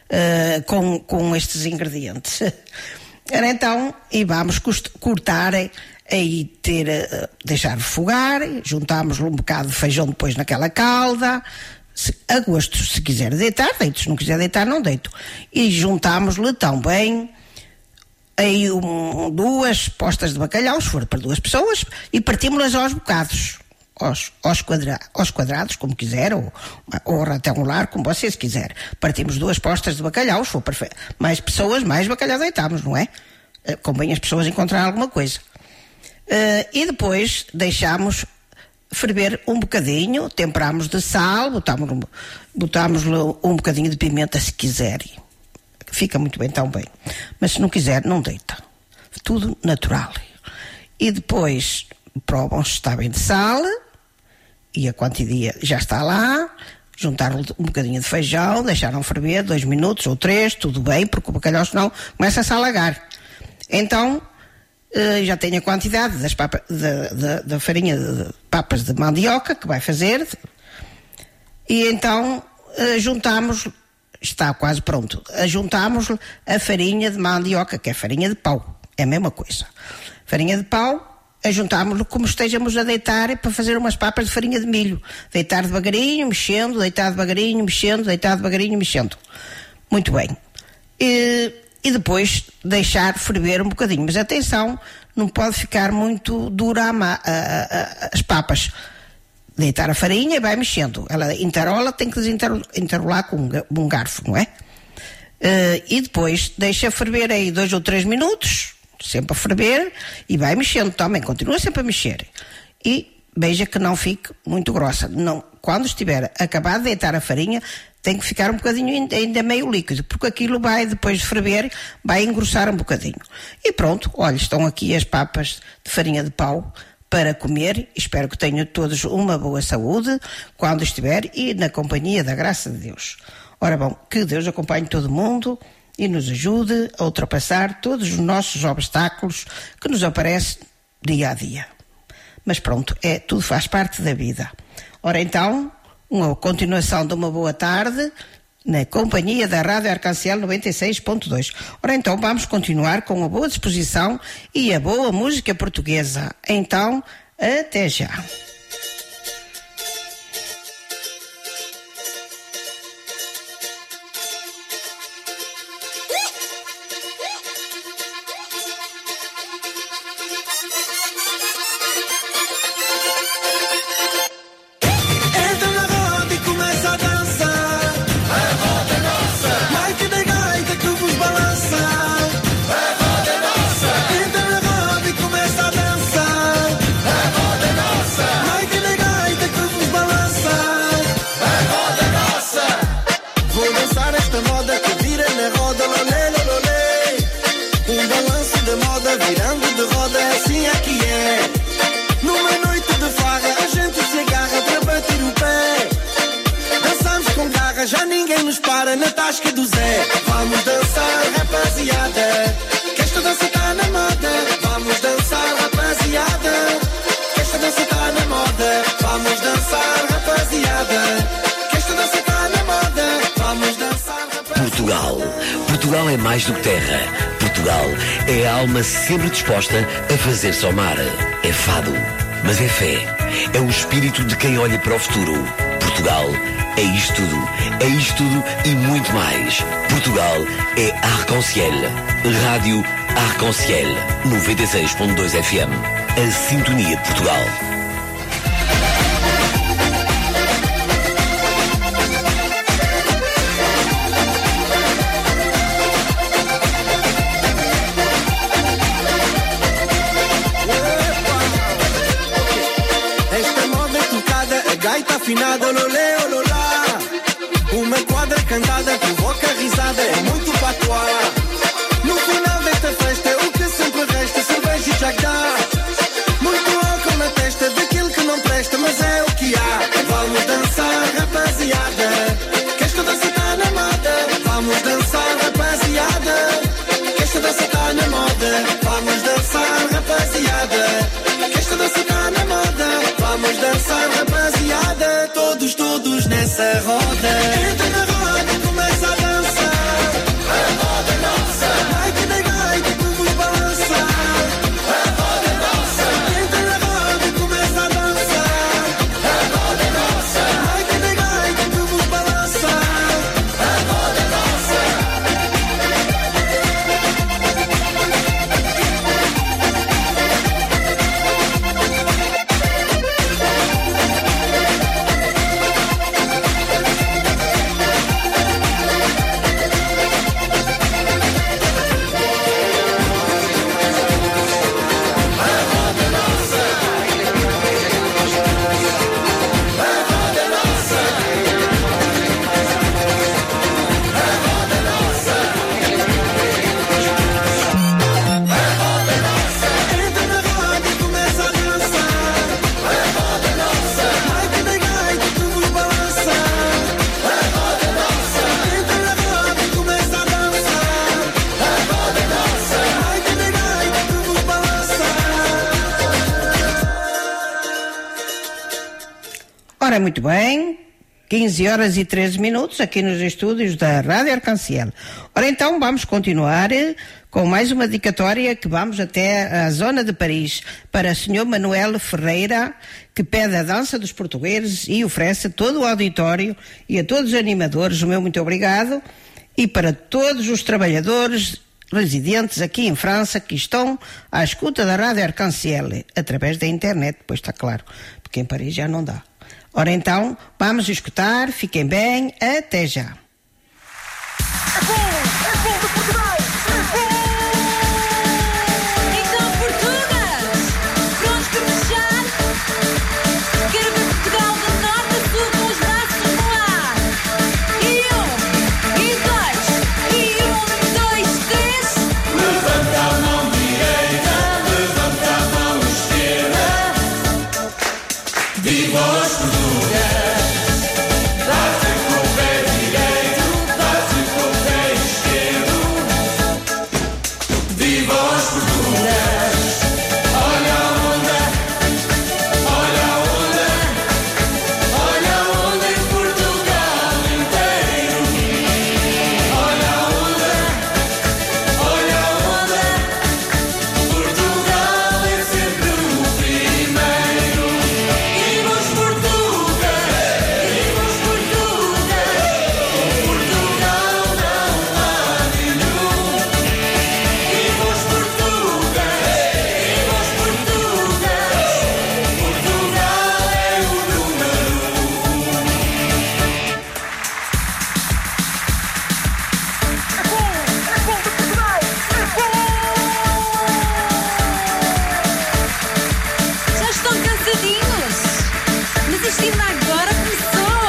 com estes ingredientes. Então, e vamos cortar aí deixar refogar, juntamos um bocado de feijão depois naquela calda, a gosto, se quiser deitar, deito, se não quiser deitar, não deito. E juntamos-lhe também aí 2 postas de bacalhau, se for para 2 pessoas, e partimos-las aos bocados, aos quadrados, como quiser, ou retangular, como vocês quiserem. Partimos 2 postas de bacalhau, se for para mais pessoas, mais bacalhau deitamos, não é? Convém as pessoas encontrarem alguma coisa. E depois deixamos ferver um bocadinho, temperamos de sal, botámos-lhe um bocadinho de pimenta se quiserem. Fica muito bem, tão bem. Mas se não quiser, não deita. Tudo natural. E depois provam se está bem de sal e a quantidade já está lá. Juntaram um bocadinho de feijão, deixaram ferver 2 minutos ou 3, tudo bem, porque o bacalhau senão começa-se a alagar. Então, já tenho a quantidade das papas, da farinha de papas de mandioca que vai fazer, e então juntamos, está quase pronto, juntamos a farinha de mandioca, que é farinha de pau, é a mesma coisa. Farinha de pau, juntámos-lo como estejamos a deitar para fazer umas papas de farinha de milho, deitar devagarinho, mexendo, deitar devagarinho, mexendo, deitar devagarinho, mexendo. Muito bem. E depois deixar ferver um bocadinho. Mas atenção, não pode ficar muito dura as papas. Deitar a farinha e vai mexendo. Ela interola, tem que desenterolar com um garfo, não é? E depois deixa ferver aí 2 ou 3 minutos, sempre a ferver, e vai mexendo também, continua sempre a mexer. E veja que não fique muito grossa. Não, quando estiver acabado de deitar a farinha, tem que ficar um bocadinho ainda meio líquido, porque aquilo vai, depois de ferver, vai engrossar um bocadinho. E pronto, olha, estão aqui as papas de farinha de pau para comer. Espero que tenham todos uma boa saúde quando estiver e na companhia da graça de Deus. Ora bom, que Deus acompanhe todo mundo e nos ajude a ultrapassar todos os nossos obstáculos que nos aparecem dia a dia. Mas pronto, tudo faz parte da vida. Ora então, uma continuação de uma boa tarde na companhia da Rádio Arcanciel 96.2. Ora então, vamos continuar com a boa disposição e a boa música portuguesa. Então, até já. Nossa! Portugal. Portugal é mais do que terra. Portugal é a alma sempre disposta a fazer-se ao mar. É fado, mas é fé. É o espírito de quem olha para o futuro. Portugal é isto tudo. É isto tudo e muito mais. Portugal é Arc-en-Ciel. Rádio Arc-en-Ciel 96.2 FM. A sintonia de Portugal. Gaita afinada, ololé, ololá. Uma quadra cantada provoca risada, é muito patois. No final desta festa, o que sempre resta, cerveja e jacá. Muito álcool na testa, daquilo que não presta, mas é o que há. Vamos dançar, rapaziada, que esta dança tá na moda. Vamos dançar, rapaziada, que esta dança tá na moda. Vamos dançar, rapaziada, que esta dança tá na moda. Vamos dançar, rapaziada, todos, todos nessa roda. Entra na roda e começa a dançar. A roda é nossa. Gaita da gaita que vos balançar. A roda é nossa. Entra na roda e começa a dançar. A roda é nossa. Gaita da gaita que vos balançar. A roda é nossa. Ora, muito bem, 15 horas e 13 minutos aqui nos estúdios da Rádio Arc-en-Ciel. Ora, então vamos continuar com mais uma dedicatória que vamos até a zona de Paris para o Sr. Manuel Ferreira, que pede a dança dos portugueses e oferece a todo o auditório e a todos os animadores o meu muito obrigado, e para todos os trabalhadores residentes aqui em França que estão à escuta da Rádio Arc-en-Ciel através da internet, pois está claro, porque em Paris já não dá. Ora então, vamos escutar, fiquem bem, até já. É bom de Portugal, é bom! Então, Portugas, prontos para fechar? Quero ver Portugal do norte a sul com os braços no ar. E um, dois, três. Levanta a mão direita, levanta a mão esquerda. Viva os portugueses! Bate com o pé direito, bate com o pé esquerdo. Viva os portugueses! Olha a onda, olha a onda, olha a onda em Portugal inteiro. Olha a onda, olha a onda. Portugal é sempre o primeiro. Viva os portugueses! Viva os portugueses! Portugal não há nenhum. Viva os portugueses! Viva os portugueses! Portugal é o número 1. É bom de Portugal! É bom! Já estão cansadinhos? Mas isto ainda agora começou!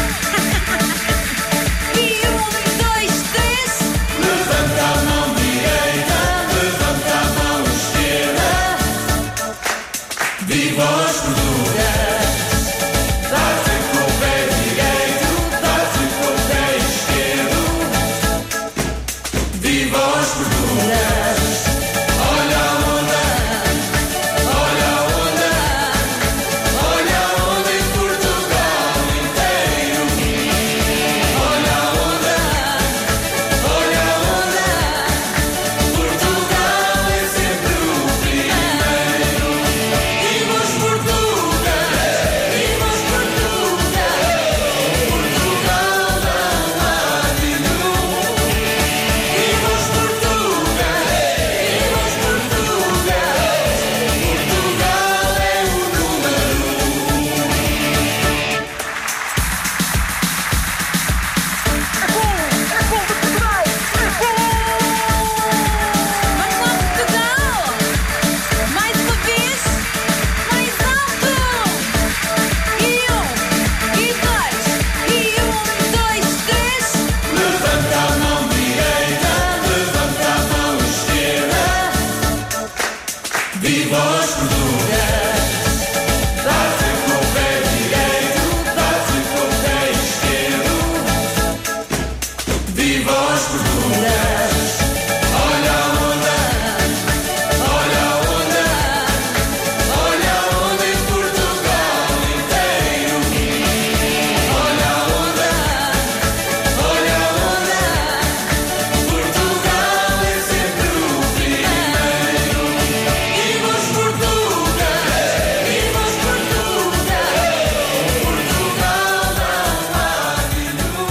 E um, dois, três. Levanta a mão direita, levanta a mão esquerda. Viva os portugueses! Bate com o pé direito, bate com o pé esquerdo. Viva os portugueses! Olha a onda, olha a onda, olha a onda em Portugal inteiro. Olha a onda, Viva os portugueses! Bate com o pé direito, bate com o pé esquerdo. Viva os portugueses! Olha a onda, olha a onda, olha a onda em Portugal inteiro. Olha a onda, olha a onda, Portugal é sempre o primeiro. Viva os portugueses, viva os portugueses, Portugal da rádio.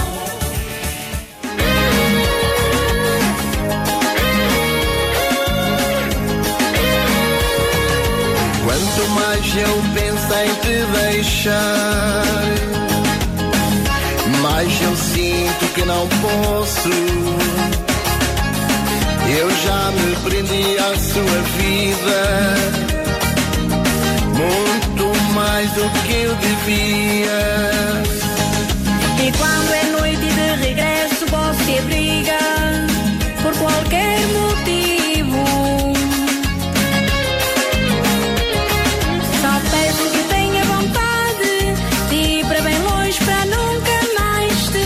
Quanto mais eu penso em te deixar, mais eu sinto que não posso. Eu já me prendi à sua vida, muito mais do que eu devia. E quando é noite de regresso você briga por qualquer motivo. Só peço que tenha vontade de ir para bem longe para nunca mais te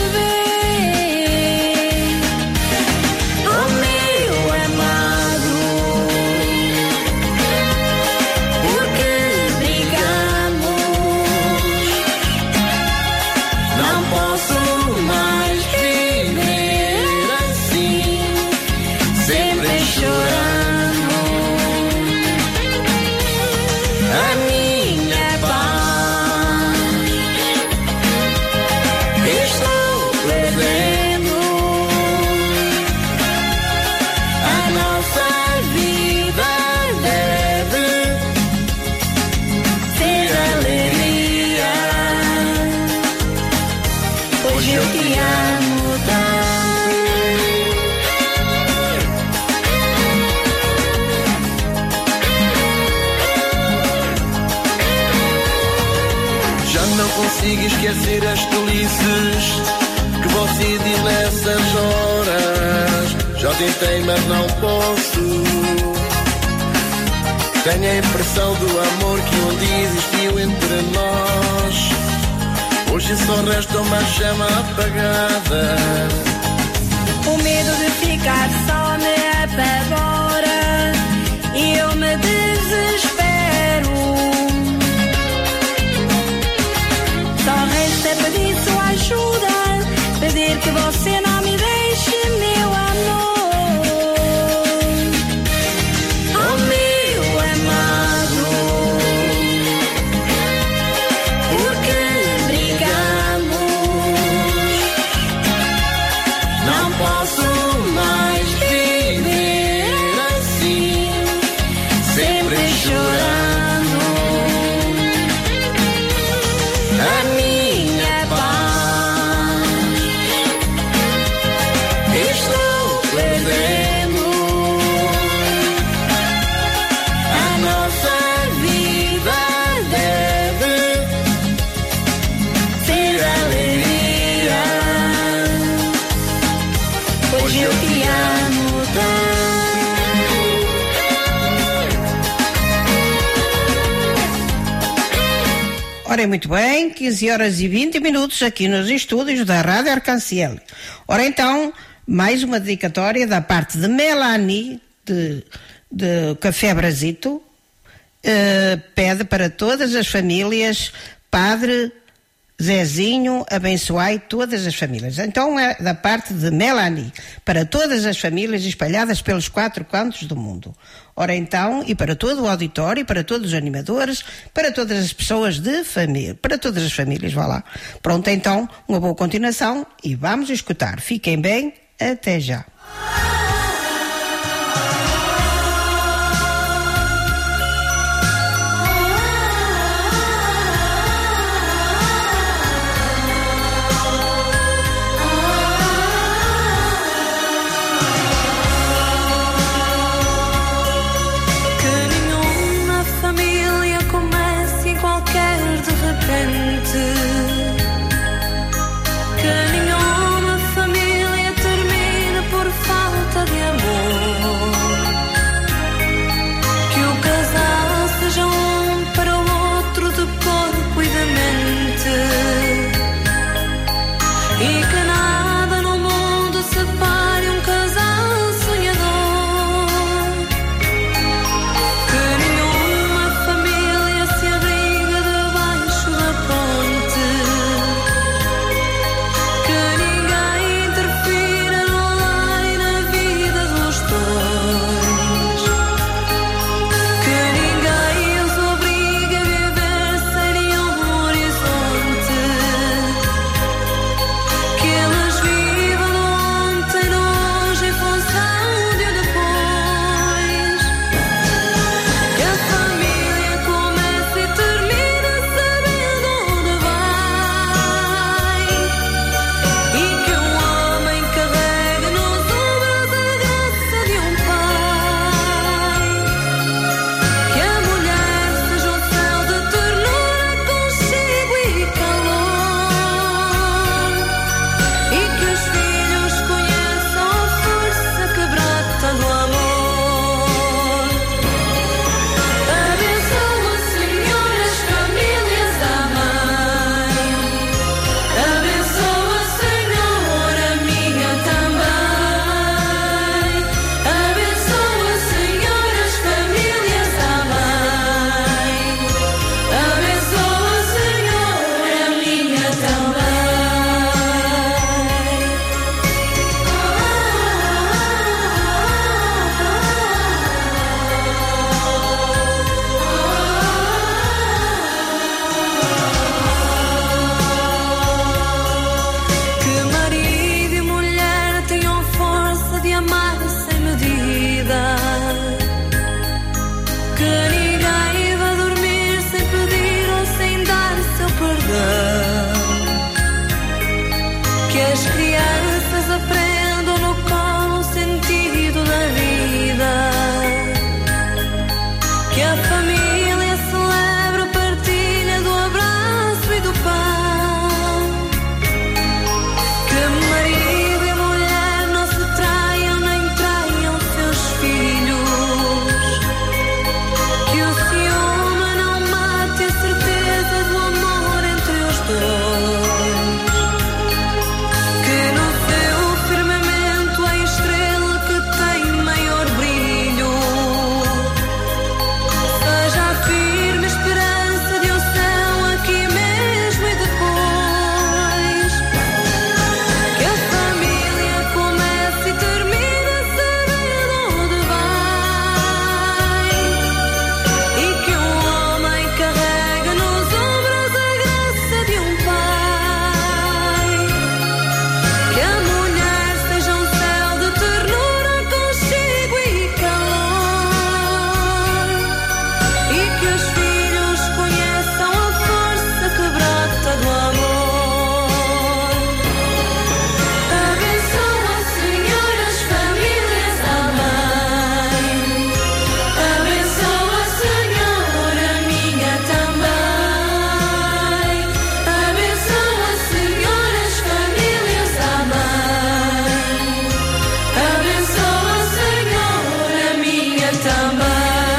ver. Oh meu amado, porque brigamos? Não posso mais viver assim, sempre chorando. A minha paz estou perdendo. A nossa vida deve ser alegria. Hoje eu te amo tanto. Já não consigo esquecer as tolices que você diz nessas horas. Já tentei, mas não posso. Tenho a impressão do amor que um dia existiu entre nós. Hoje só resta uma chama apagada. O medo de ficar só me apavora e eu me desespero. Só resta pedir sua ajuda, pedir que você não me deixe, meu amor. Oh meu amado, porque brigamos? Não posso mais viver assim, sempre chorando. A minha paz estou perdendo. A nossa vida deve ser alegria. Hoje eu te amo Ora, muito bem, 15 horas e 20 minutos aqui nos estúdios da Rádio Arcanciel. Ora então, mais uma dedicatória da parte de Melanie, de Café Brasito, pede para todas as famílias, Padre Zezinho, abençoai todas as famílias. Então é da parte de Melanie, para todas as famílias espalhadas pelos 4 cantos do mundo. Ora então, e para todo o auditório, para todos os animadores, para todas as pessoas de família, para todas as famílias, vá lá. Pronto, então, uma boa continuação e vamos escutar. Fiquem bem, até já. Que nenhuma família termine por Que ninguém vai dormir sem pedir ou sem dar seu perdão. Que as crianças aprendam no colo o sentido da vida. Que a família celebre a partilha do abraço e do pão. Que marido e mulher não se traiam nem traiam seus filhos. Que o ciúme não mate a certeza do amor entre os dois. Que no seu firmamento a estrela que tem maior brilho seja a firme esperança de um céu aqui mesmo e depois. Que a família comece e termine sabendo onde vai. E que um homem carrega nos ombros a graça de um pai. Que a mulher seja um céu de ternura, conchego e calor. E que os filhos conheçam a força que brota do amor. Abençoa, Senhor, as famílias da mãe. Abençoa, Senhor, a minha também. Abençoa, Senhor, as famílias da mãe. Abençoa, Senhor, a minha também.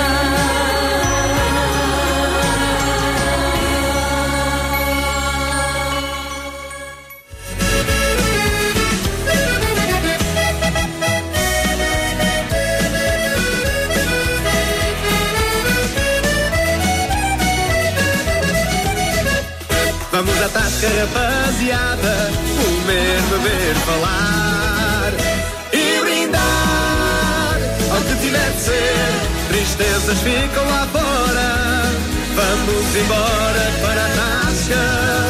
Vamos à tasca, rapaziada, comer, beber, falar e brindar ao que tiver de ser. Tristezas ficam lá fora. Vamos embora para a tasca,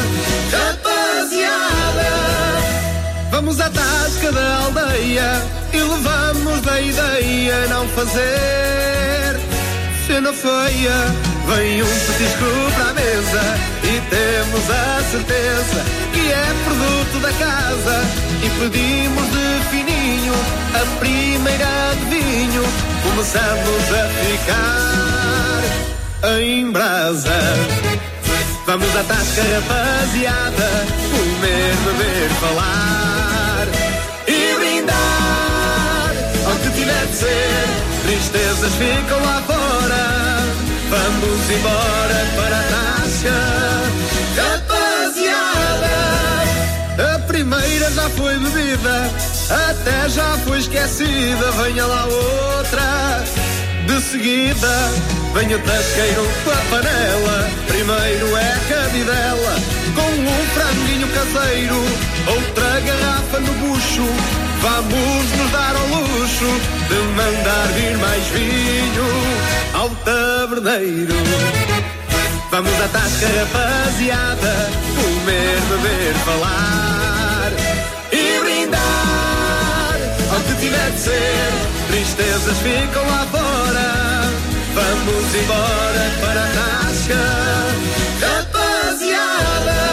rapaziada. Vamos à tasca da aldeia e levamos da ideia não fazer cena feia. Vem um petisco para a mesa e temos a certeza que é produto da casa. E pedimos de fininho a primeira de vinho. Começamos a ficar em brasa. Vamos à tasca, rapaziada, comer, beber, falar e brindar ao que tiver de ser. Tristezas ficam lá fora. Vamos embora para a tasca, rapaziada. A primeira já foi bebida, até já foi esquecida. Venha lá outra de seguida. Venha o tasqueiro com a panela. Primeiro é a cabidela com um franguinho caseiro. Outra garrafa no bucho. Vamos nos dar ao luxo de mandar vir mais vinho ao taberneiro. Vamos à tasca, rapaziada, comer, beber, falar e brindar ao que tiver de ser. Tristezas ficam lá fora. Vamos embora para a tasca, rapaziada.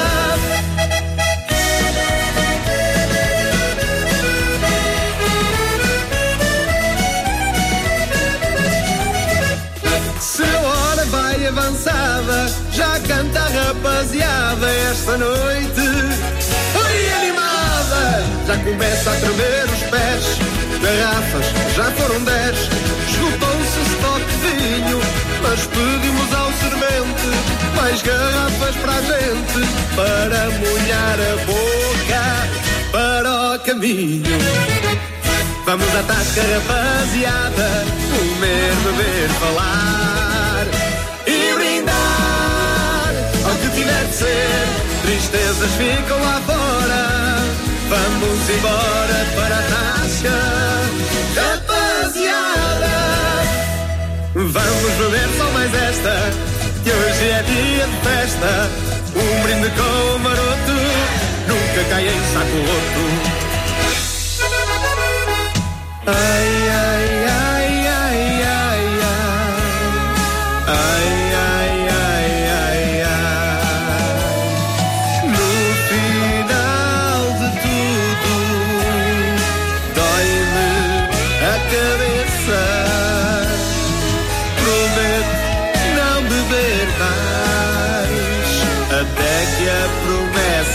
Se a hora vai avançada, já canta a rapaziada esta noite. Oi, animada, já começa a tremer os pés. Garrafas já foram 10, esgotou-se o estoque de vinho, mas pedimos ao servente mais garrafas para a gente, para molhar a boca para o caminho. Vamos à tasca, rapaziada, comer, beber, falar e brindar ao que tiver de ser. Tristezas ficam lá fora. Vamos embora para a tasca, rapaziada. Vamos beber só mais esta, que hoje é dia de festa. Um brinde com o maroto, nunca cai em saco roto. Ai, ai, ai, ai, ai, ai.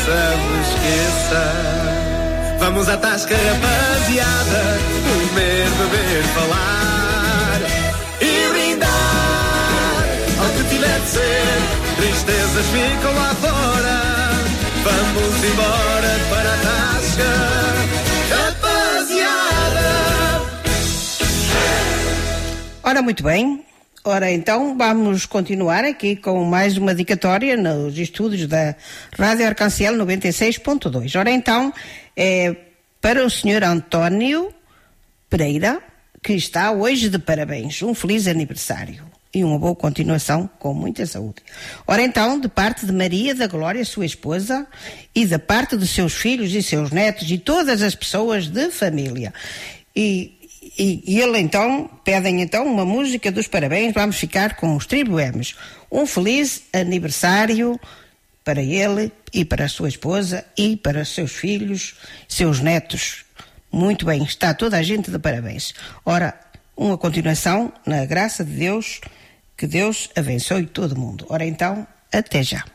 esqueça. Vamos à tasca, rapaziada, comer, beber, falar e brindar ao que tiver de ser. Tristezas ficam lá fora. Vamos embora para a tasca, rapaziada. Ora, muito bem. Ora, então, vamos continuar aqui com mais uma dedicatória nos estúdios da Rádio Arcanciel 96.2. Ora, então, é para o Sr. António Pereira, que está hoje de parabéns. Um feliz aniversário e uma boa continuação com muita saúde. Ora, então, de parte de Maria da Glória, sua esposa, e da parte dos seus filhos e seus netos e todas as pessoas de família. E ele então, pedem então uma música dos parabéns. Vamos ficar com os Tribuemos. Um feliz aniversário para ele e para a sua esposa e para seus filhos, seus netos. Muito bem, está toda a gente de parabéns. Ora, uma continuação na graça de Deus, que Deus abençoe todo mundo. Ora então, até já.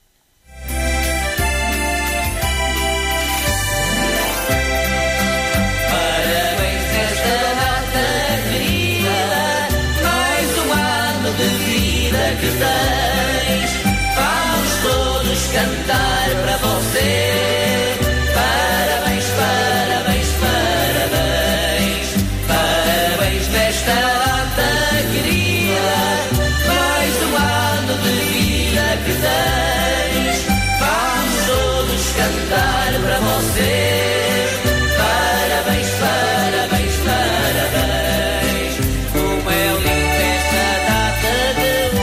Que tens, vamos todos cantar para você. Parabéns, parabéns, parabéns, parabéns nesta data querida. Mais um ano de vida que tens, vamos todos cantar para você. Parabéns, parabéns, parabéns. Como é linda esta data de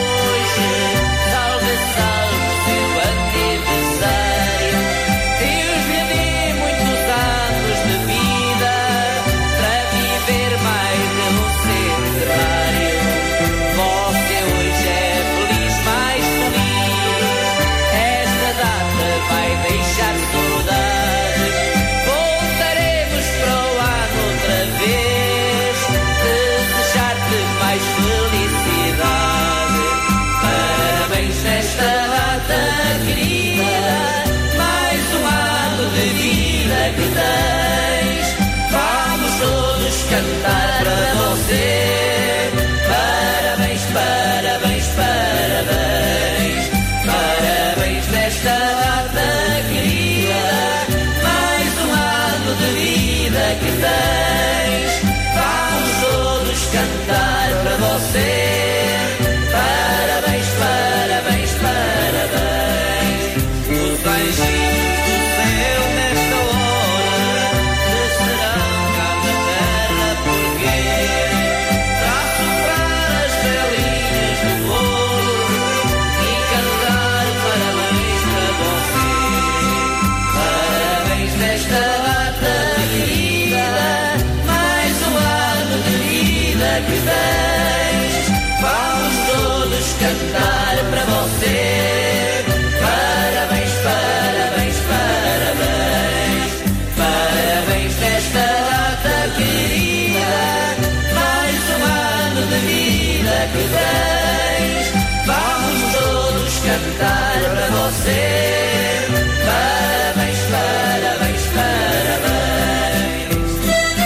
que tens, vamos todos cantar para você. Parabéns, parabéns, parabéns, parabéns nesta data querida. Mais um ano de vida que tens, vamos todos cantar para você. Parabéns, parabéns, parabéns. Os anjinhos do céu nesta hora descerão cá na terra, porque para soprar as velinhas do ouro e cantar parabéns para você. Parabéns nesta data querida, mais um ano de vida que tens, vamos todos cantar para você. Parabéns, parabéns, parabéns, parabéns nesta data querida, mais um ano de vida que tens, vamos todos cantar para você. Parabéns, parabéns, parabéns.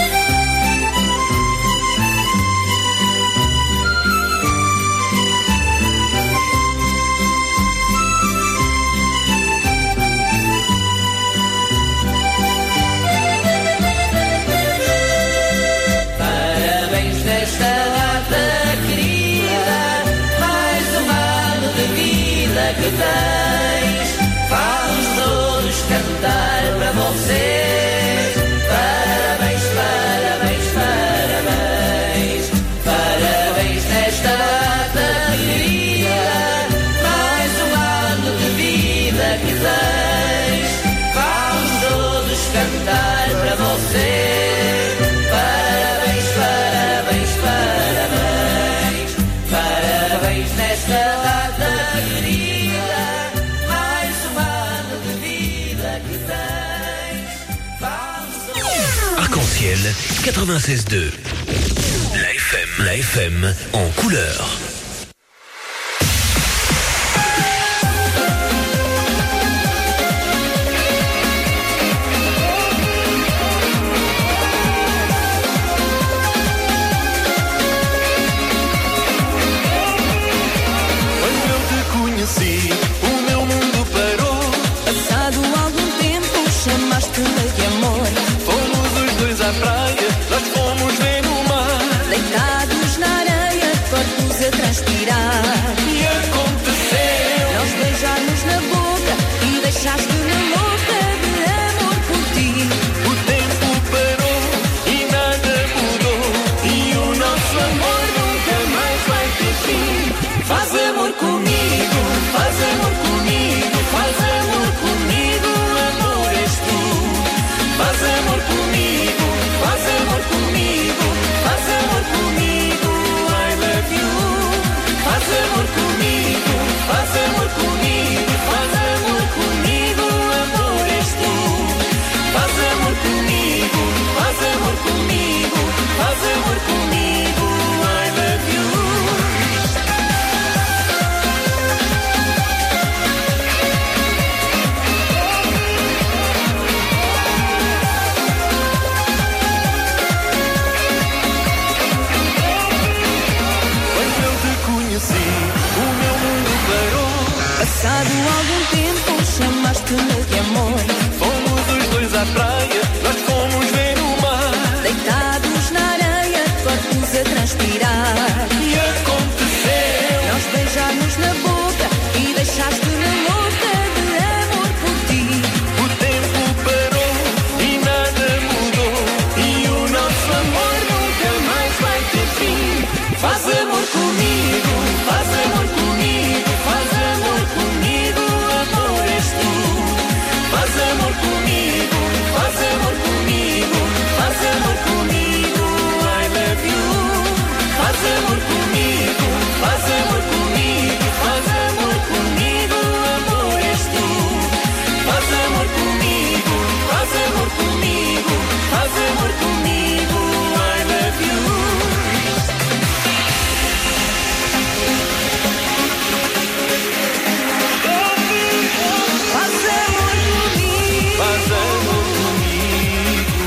Parabéns nesta data querida, mais um ano de vida que tens, vamos todos cantar para você. Parabéns, parabéns, parabéns, parabéns nesta data querida, mais um ano de vida que tens, vamos todos cantar para você. Parabéns, parabéns, parabéns, parabéns nesta data querida, mais um ano de vida que tens, vamos todos... Arc-en-ciel 96.2. La FM en couleur. conheci, o meu mundo parou. Passado algum tempo, chamaste-me de amor. Fomos os dois à praia, nós fomos ver o mar. Deitados na areia, corpos a transpirar. E aconteceu nós beijarmos na boca e deixaste-me louca de amor por ti. O tempo parou e nada mudou. E o nosso amor nunca mais vai ter fim. Faz amor comigo, faz amor comigo, faz amor comigo, amor és tu. Faz amor comigo, faz amor comigo, faz amor comigo, I love you. Faz amor comigo, faz amor comigo, faz amor comigo, amor és tu. Faz amor comigo, faz amor comigo, faz amor comigo, I love you. Quando eu te conheci, o meu mundo parou. Passado algum tempo, chamaste-me de amor. Fomos os dois à praia, nós fomos ver o mar. Deitados na areia, corpos a transpirar. E aconteceu nós beijarmos na boca e deixaste-me louca de amor por ti. O tempo parou e nada mudou. E o nosso amor nunca mais vai ter fim. Faz amor comigo, faz amor comigo, faz amor comigo, amor és tu. Faz amor comigo, faz amor comigo, faz amor comigo, I love you. Faz amor comigo, faz amor comigo, faz amor comigo, amor és tu. Faz amor comigo, faz amor comigo, faz amor comigo, I love you. Faz amor comigo.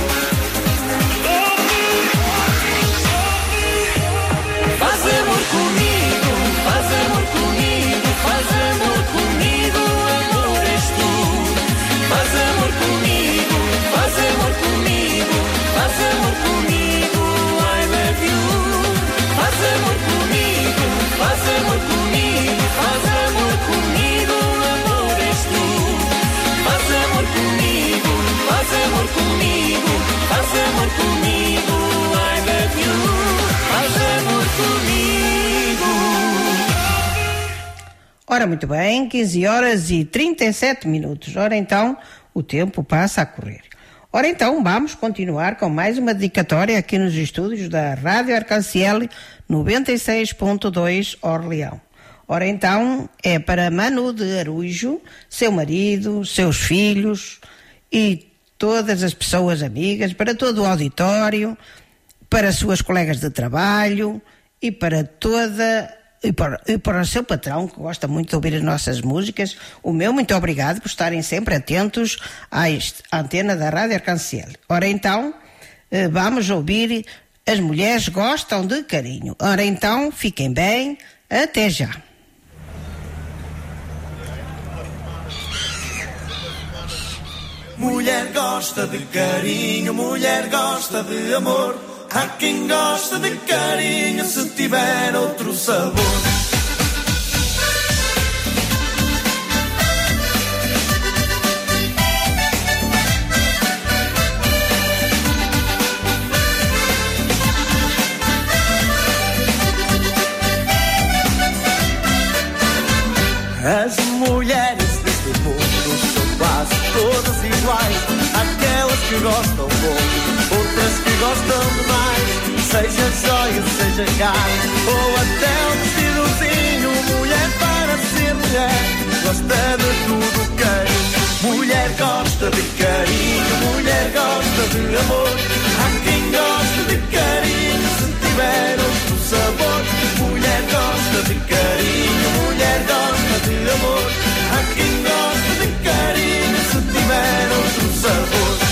Faz amor comigo, faz amor comigo, faz amor comigo, amor és tu. Faz amor comigo, faz amor comigo, faz amor comigo, I love you. Faz amor comigo, faz amor comigo, faz amor comigo, amor és tu. Faz amor comigo, faz amor comigo, faz amor comigo, I love you. Faz amor comigo. Ora, muito bem, 15 horas e 37 minutos. Ora, então, o tempo passa a correr. Ora, então, vamos continuar com mais uma dedicatória aqui nos estúdios da Rádio Arcanciel 96.2 Orleão. Ora, então, é para Manu de Arujo, seu marido, seus filhos e todas as pessoas amigas, para todo o auditório, para as suas colegas de trabalho e para toda... E para o seu patrão, que gosta muito de ouvir as nossas músicas, o meu muito obrigado por estarem sempre atentos à antena da Rádio Arcanciel. Ora então, vamos ouvir As Mulheres Gostam de Carinho. Ora então, fiquem bem, até já. Mulher gosta de carinho, mulher gosta de amor. Há quem gosta de carinho se tiver outro sabor. As mulheres deste mundo são quase todas iguais. Aquelas que gostam pouco, outras que gostam demais. Seja joia, seja carne, ou até um vestidozinho. Mulher para ser mulher, gosta de tudo carinho. Mulher gosta de carinho, mulher gosta de amor. Há quem gosta de carinho se tiver outro sabor. Mulher gosta de carinho, mulher gosta de amor. Há quem gosta de carinho se tiver outro sabor.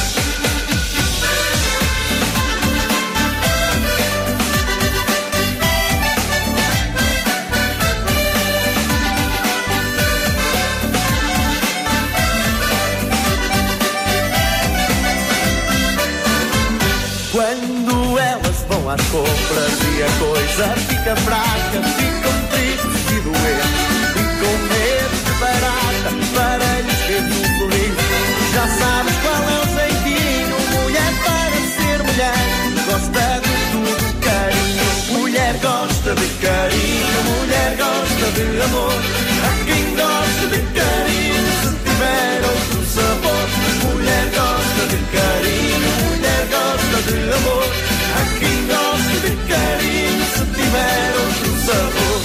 às compras e a coisa fica fraca, ficam tristes e doentes e com medo de barata para lhes ver um sorriso. Já sabes qual é o jeitinho, mulher para ser mulher, gosta de tudo, carinho. Mulher gosta de carinho, mulher gosta de amor. Há quem gosta de carinho se tiver outro sabor. Mulher gosta de carinho, mulher gosta de amor. Há quem gosta de carinho se tiver outro sabor.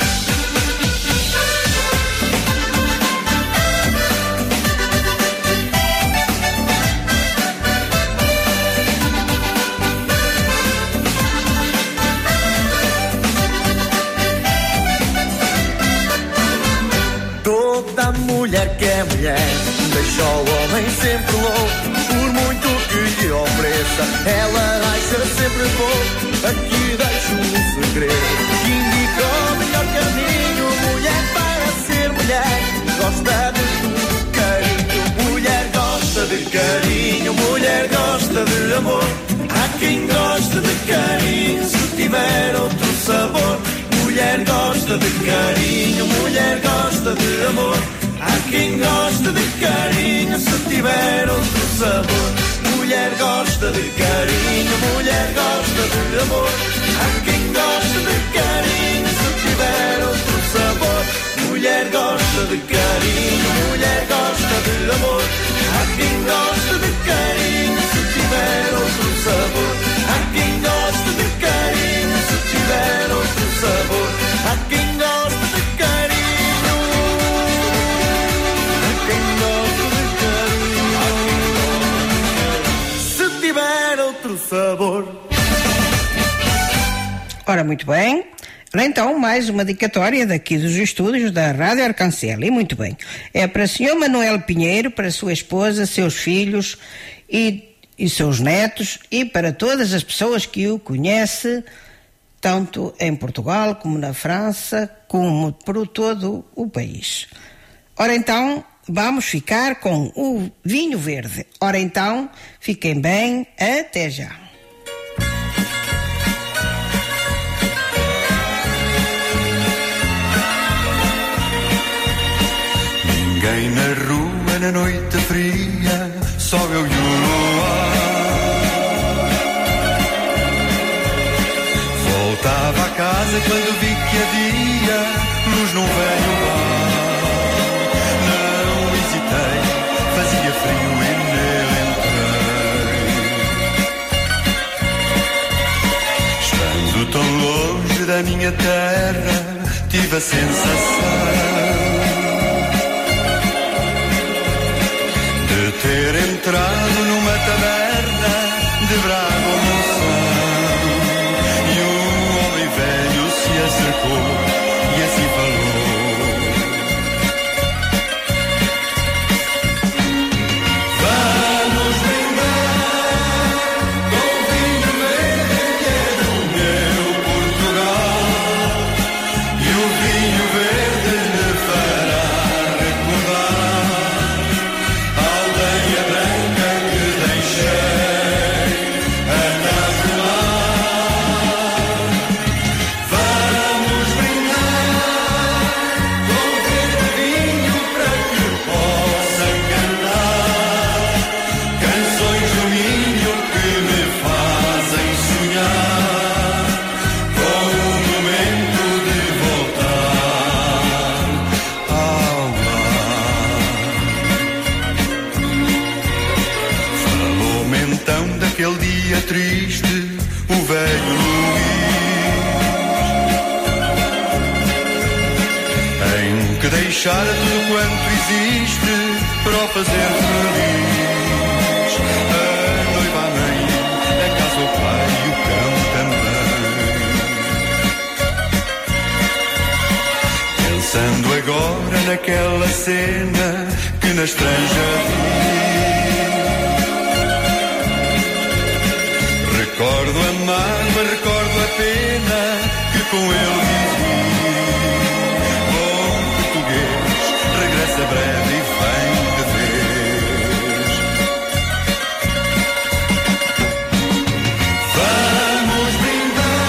Toda mulher que é mulher deixa o homem sempre louco. Por muito que lhe ofereça, ela acha sempre pouco. Aqui deixo um segredo que indica o melhor caminho. Mulher para ser mulher, gosta de tudo, carinho. Mulher gosta de carinho, mulher gosta de amor. Há quem gosta de carinho se tiver outro sabor. Mulher gosta de carinho, mulher gosta de amor. Há quem gosta de carinho se tiver outro sabor. Mulher gosta de carinho, mulher gosta de amor. Há quem gosta de carinho se tiver outro sabor. Mulher gosta de carinho, mulher gosta de amor. Há quem gosta de carinho se tiver outro sabor. Há quem gosta de carinho se tiver outro sabor. Há quem gosta de carinho, há quem gosta de carinho se tiver outro sabor. Ora, muito bem. Então, mais uma dedicatória daqui dos estúdios da Rádio Arcancel. E muito bem. É para o Sr. Manuel Pinheiro, para a sua esposa, seus filhos e seus netos e para todas as pessoas que o conhecem, tanto em Portugal como na França, como por todo o país. Ora então, vamos ficar com o vinho verde. Ora então, fiquem bem, até já. Ninguém na rua na noite fria, só eu e o luar. Voltava a casa quando vi que havia luz num velho bar. Não hesitei, fazia frio e nele entrei. Estando tão longe da minha terra, tive a sensação de ter entrado numa taberna de brava moção. E um homem velho se acercou e assim falou: vamos brindar com vinho verde que é do meu Portugal. E o vinho verde me fará recordar a aldeia branca que deixei a navegar. Vamos brindar com verde vinho para que possa cantar canções do Minho que me fazem sonhar com o momento de voltar ao lar. Falou-me então daquele dia triste o velho Luís, em que deixara tudo quanto existe para o fazer feliz. A noiva, a mãe, a casa, o pai e o cão também. Pensando agora naquela cena que na estranja vi, recordo a mágoa, recordo a pena que com ele vivi. Bom português, regressa breve e vem de vez. Vamos brindar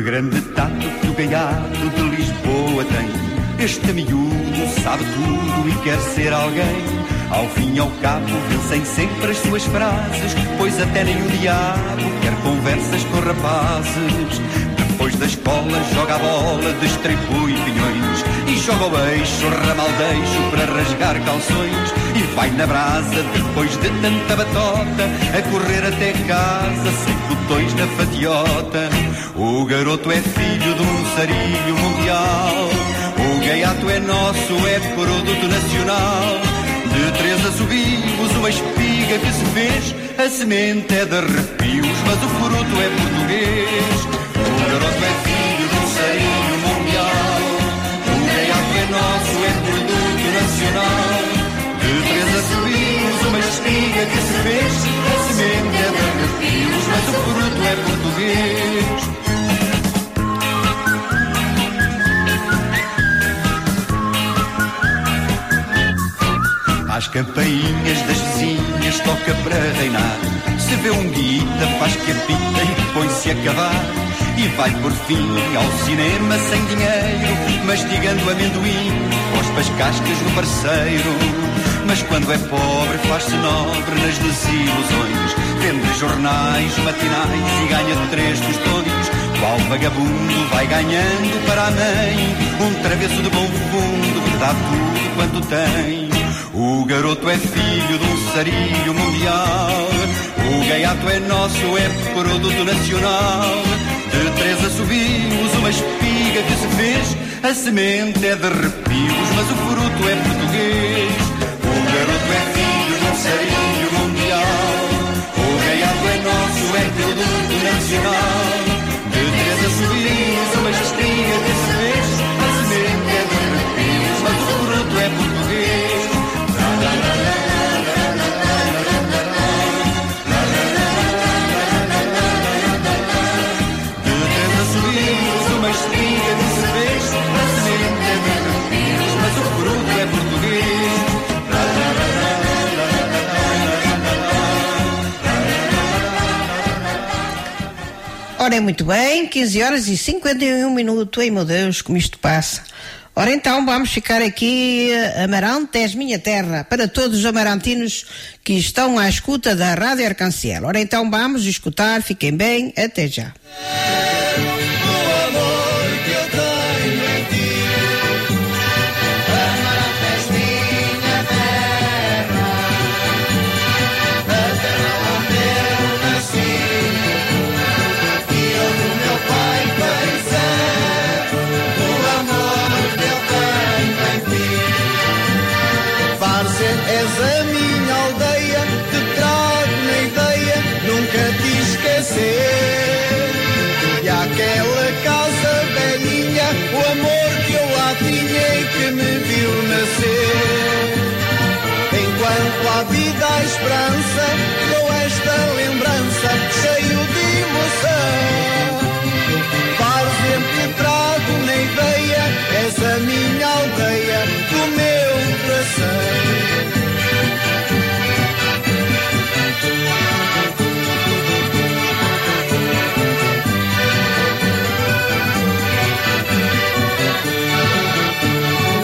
grande tato que o gaiato de Lisboa tem. Este miúdo sabe tudo e quer ser alguém. Ao fim e ao cabo vencem sempre as suas frases, pois até nem o diabo quer conversas com rapazes. Depois da escola joga a bola, distribui pinhões e joga o eixo, ramaldeixo para rasgar calções. E vai na brasa depois de tanta batota, a correr até casa sem botões na fatiota. O garoto é filho de um sarilho mundial. O gaiato é nosso, é produto nacional. De 3 assobios, uma espiga que se fez. A semente é de arrepios, mas o fruto é português. O garoto é filho de um sarilho mundial. O gaiato é nosso, é produto nacional. De 3 assobios, uma espiga que se fez. A semente é de arrepios, mas o fruto é português. Às campainhas das vizinhas toca para reinar. Se vê um guita faz que apita e põe-se a cavar. E vai por fim ao cinema sem dinheiro, mastigando amendoim, cospa as cascas do parceiro. Mas quando é pobre faz-se nobre nas desilusões. Vende jornais matinais e ganha 3 tostões. Qual vagabundo vai ganhando para a mãe um travesso de bom fundo que dá tudo quanto tem. O garoto é filho de um sarilho mundial. O gaiato é nosso, é produto nacional. De 3 assobios, uma espiga que se fez. A semente é de arrepios, mas o fruto é português. O garoto é filho de um sarilho mundial. O gaiato é nosso, é produto nacional. De 3 assobios, uma espiga que se fez. A semente é de arrepios, mas o fruto é português. Uma espiga que se fez, a semente é de arrepios, mas o fruto é português. Ora, muito bem, 15 horas e 51 minutos. Ei, meu Deus, como isto passa. Ora, então, vamos ficar aqui. Amarante, és minha terra, para todos os amarantinos que estão à escuta da Rádio Arcanciel. Ora, então, vamos escutar, fiquem bem, até já. És a minha aldeia, te trago na ideia, nunca te esquecer. E aquela casa velhinha, o amor que eu lá tinha e que me viu nascer. Enquanto há vida, há esperança, dou esta lembrança, cheio de emoção. Para sempre trago na ideia, és a minha aldeia, do meu coração.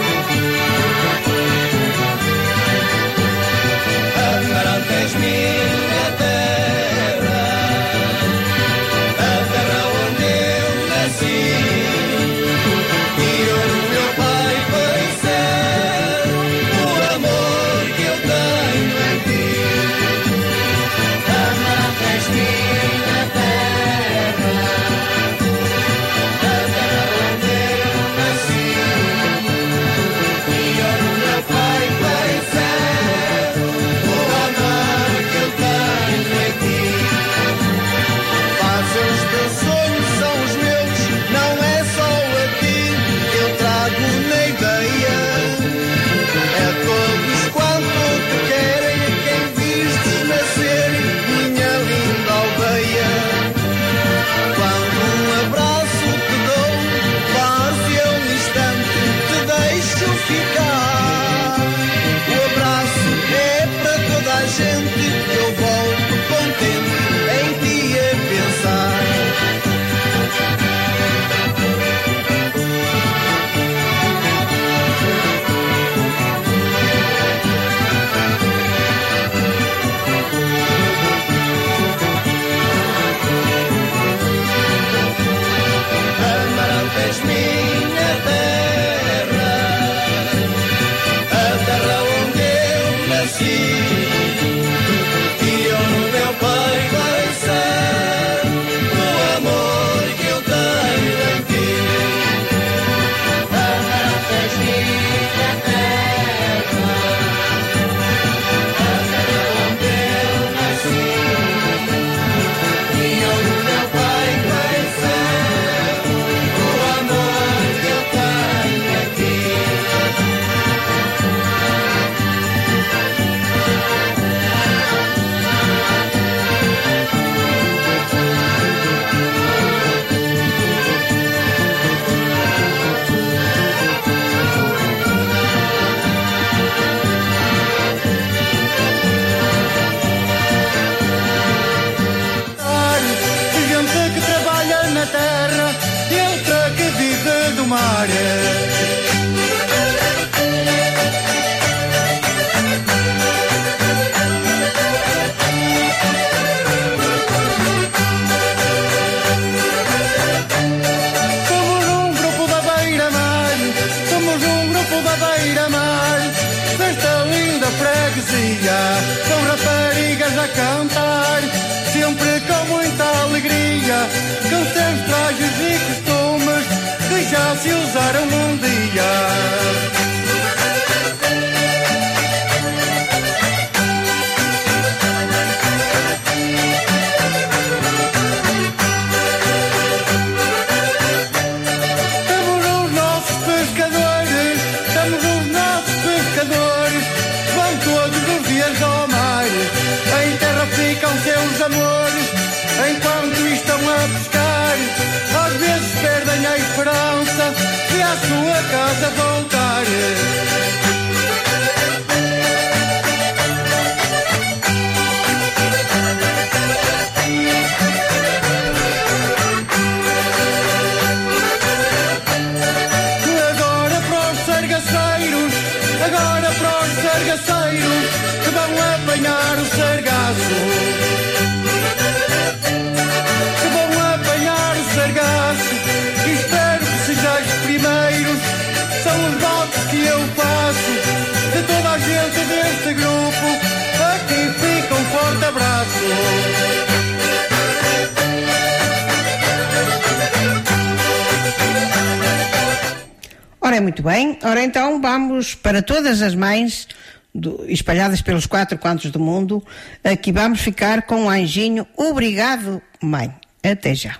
Amarante és minha amor, enquanto estão a pescar, às vezes perdem a esperança de à sua casa voltar. Agora para os sargaceiros que vão apanhar o sargaço, que vão apanhar o sargaço, e espero que sejais os primeiros. São os votos que eu faço de toda a gente deste grupo. Aqui fica um forte abraço. Ora, muito bem. Ora, então vamos para todas as mães espalhadas pelos 4 cantos do mundo. Aqui vamos ficar com o Anjinho. Obrigado, mãe. Até já.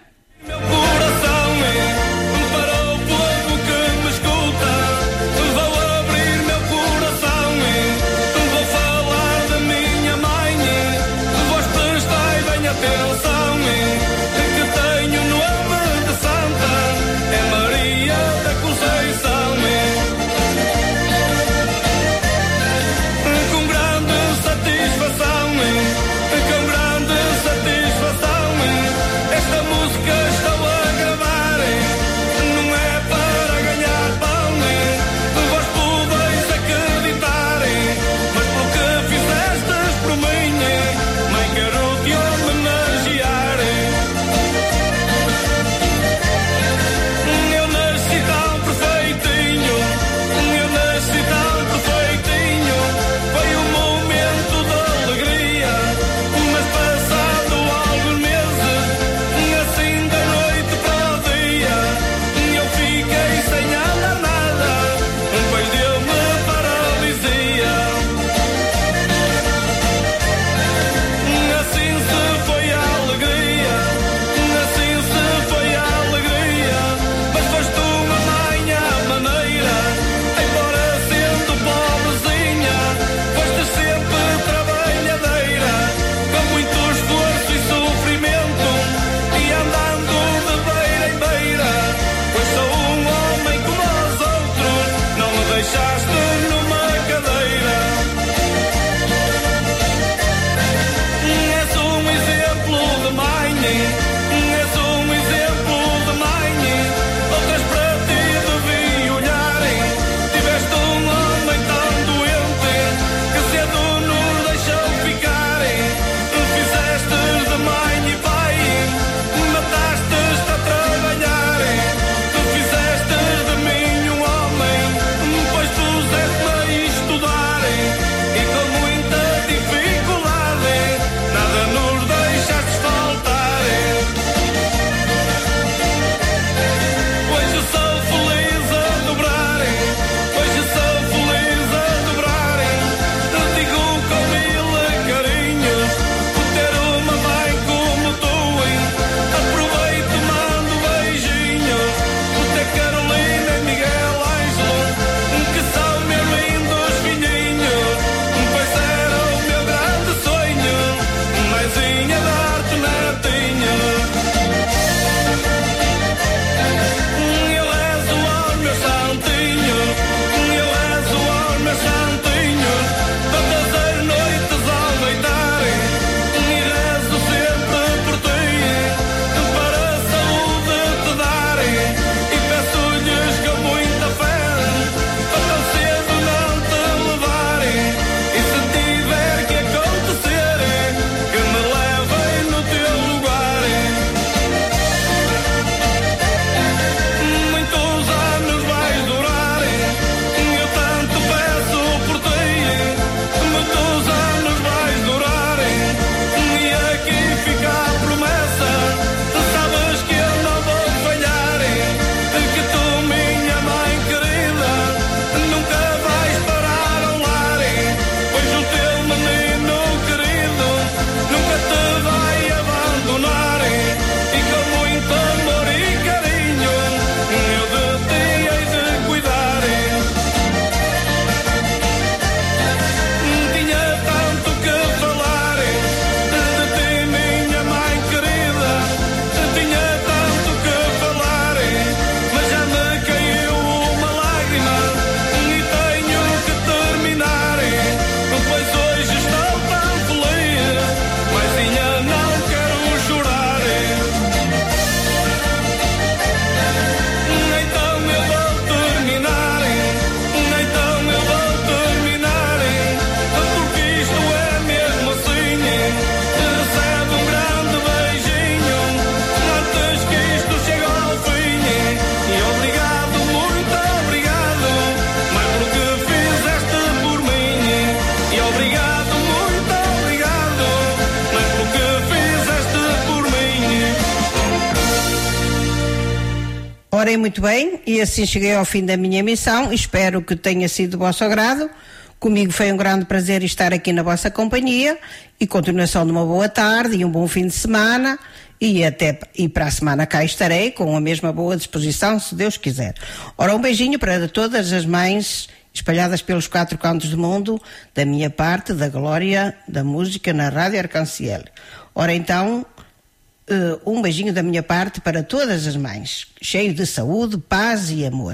Orem muito bem e assim cheguei ao fim da minha emissão. Espero que tenha sido do vosso agrado. Comigo foi um grande prazer estar aqui na vossa companhia e continuação de uma boa tarde e um bom fim de semana e para a semana cá estarei com a mesma boa disposição, se Deus quiser. Ora, um beijinho para todas as mães espalhadas pelos 4 cantos do mundo, da minha parte, da glória da música na Rádio Arcanciel. Ora então, um beijinho da minha parte para todas as mães, cheio de saúde, paz e amor.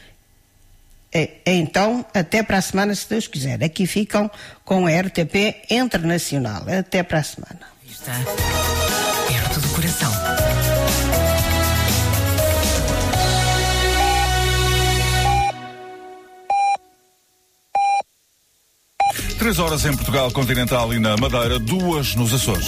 Então, até para a semana, se Deus quiser. Aqui ficam com a RTP Internacional. Até para a semana. Está perto do coração. Três horas em Portugal continental e na Madeira, 2 nos Açores.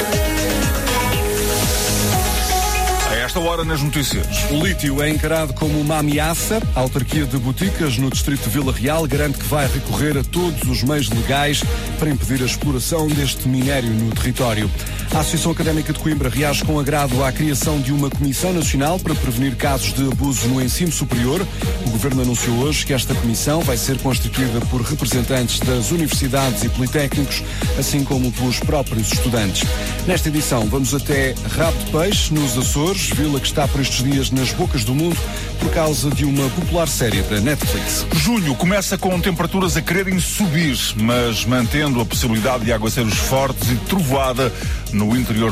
Esta hora nas notícias. O lítio é encarado como uma ameaça. A autarquia de Boticas, no distrito de Vila Real, garante que vai recorrer a todos os meios legais para impedir a exploração deste minério no território. A Associação Académica de Coimbra reage com agrado à criação de uma Comissão Nacional para prevenir casos de abuso no ensino superior. O Governo anunciou hoje que esta comissão vai ser constituída por representantes das universidades e politécnicos, assim como pelos próprios estudantes. Nesta edição vamos até Rabo de Peixe, nos Açores, vila que está por estes dias nas bocas do mundo por causa de uma popular série da Netflix. Junho começa com temperaturas a quererem subir, mas mantendo a possibilidade de aguaceiros fortes e trovoada no interior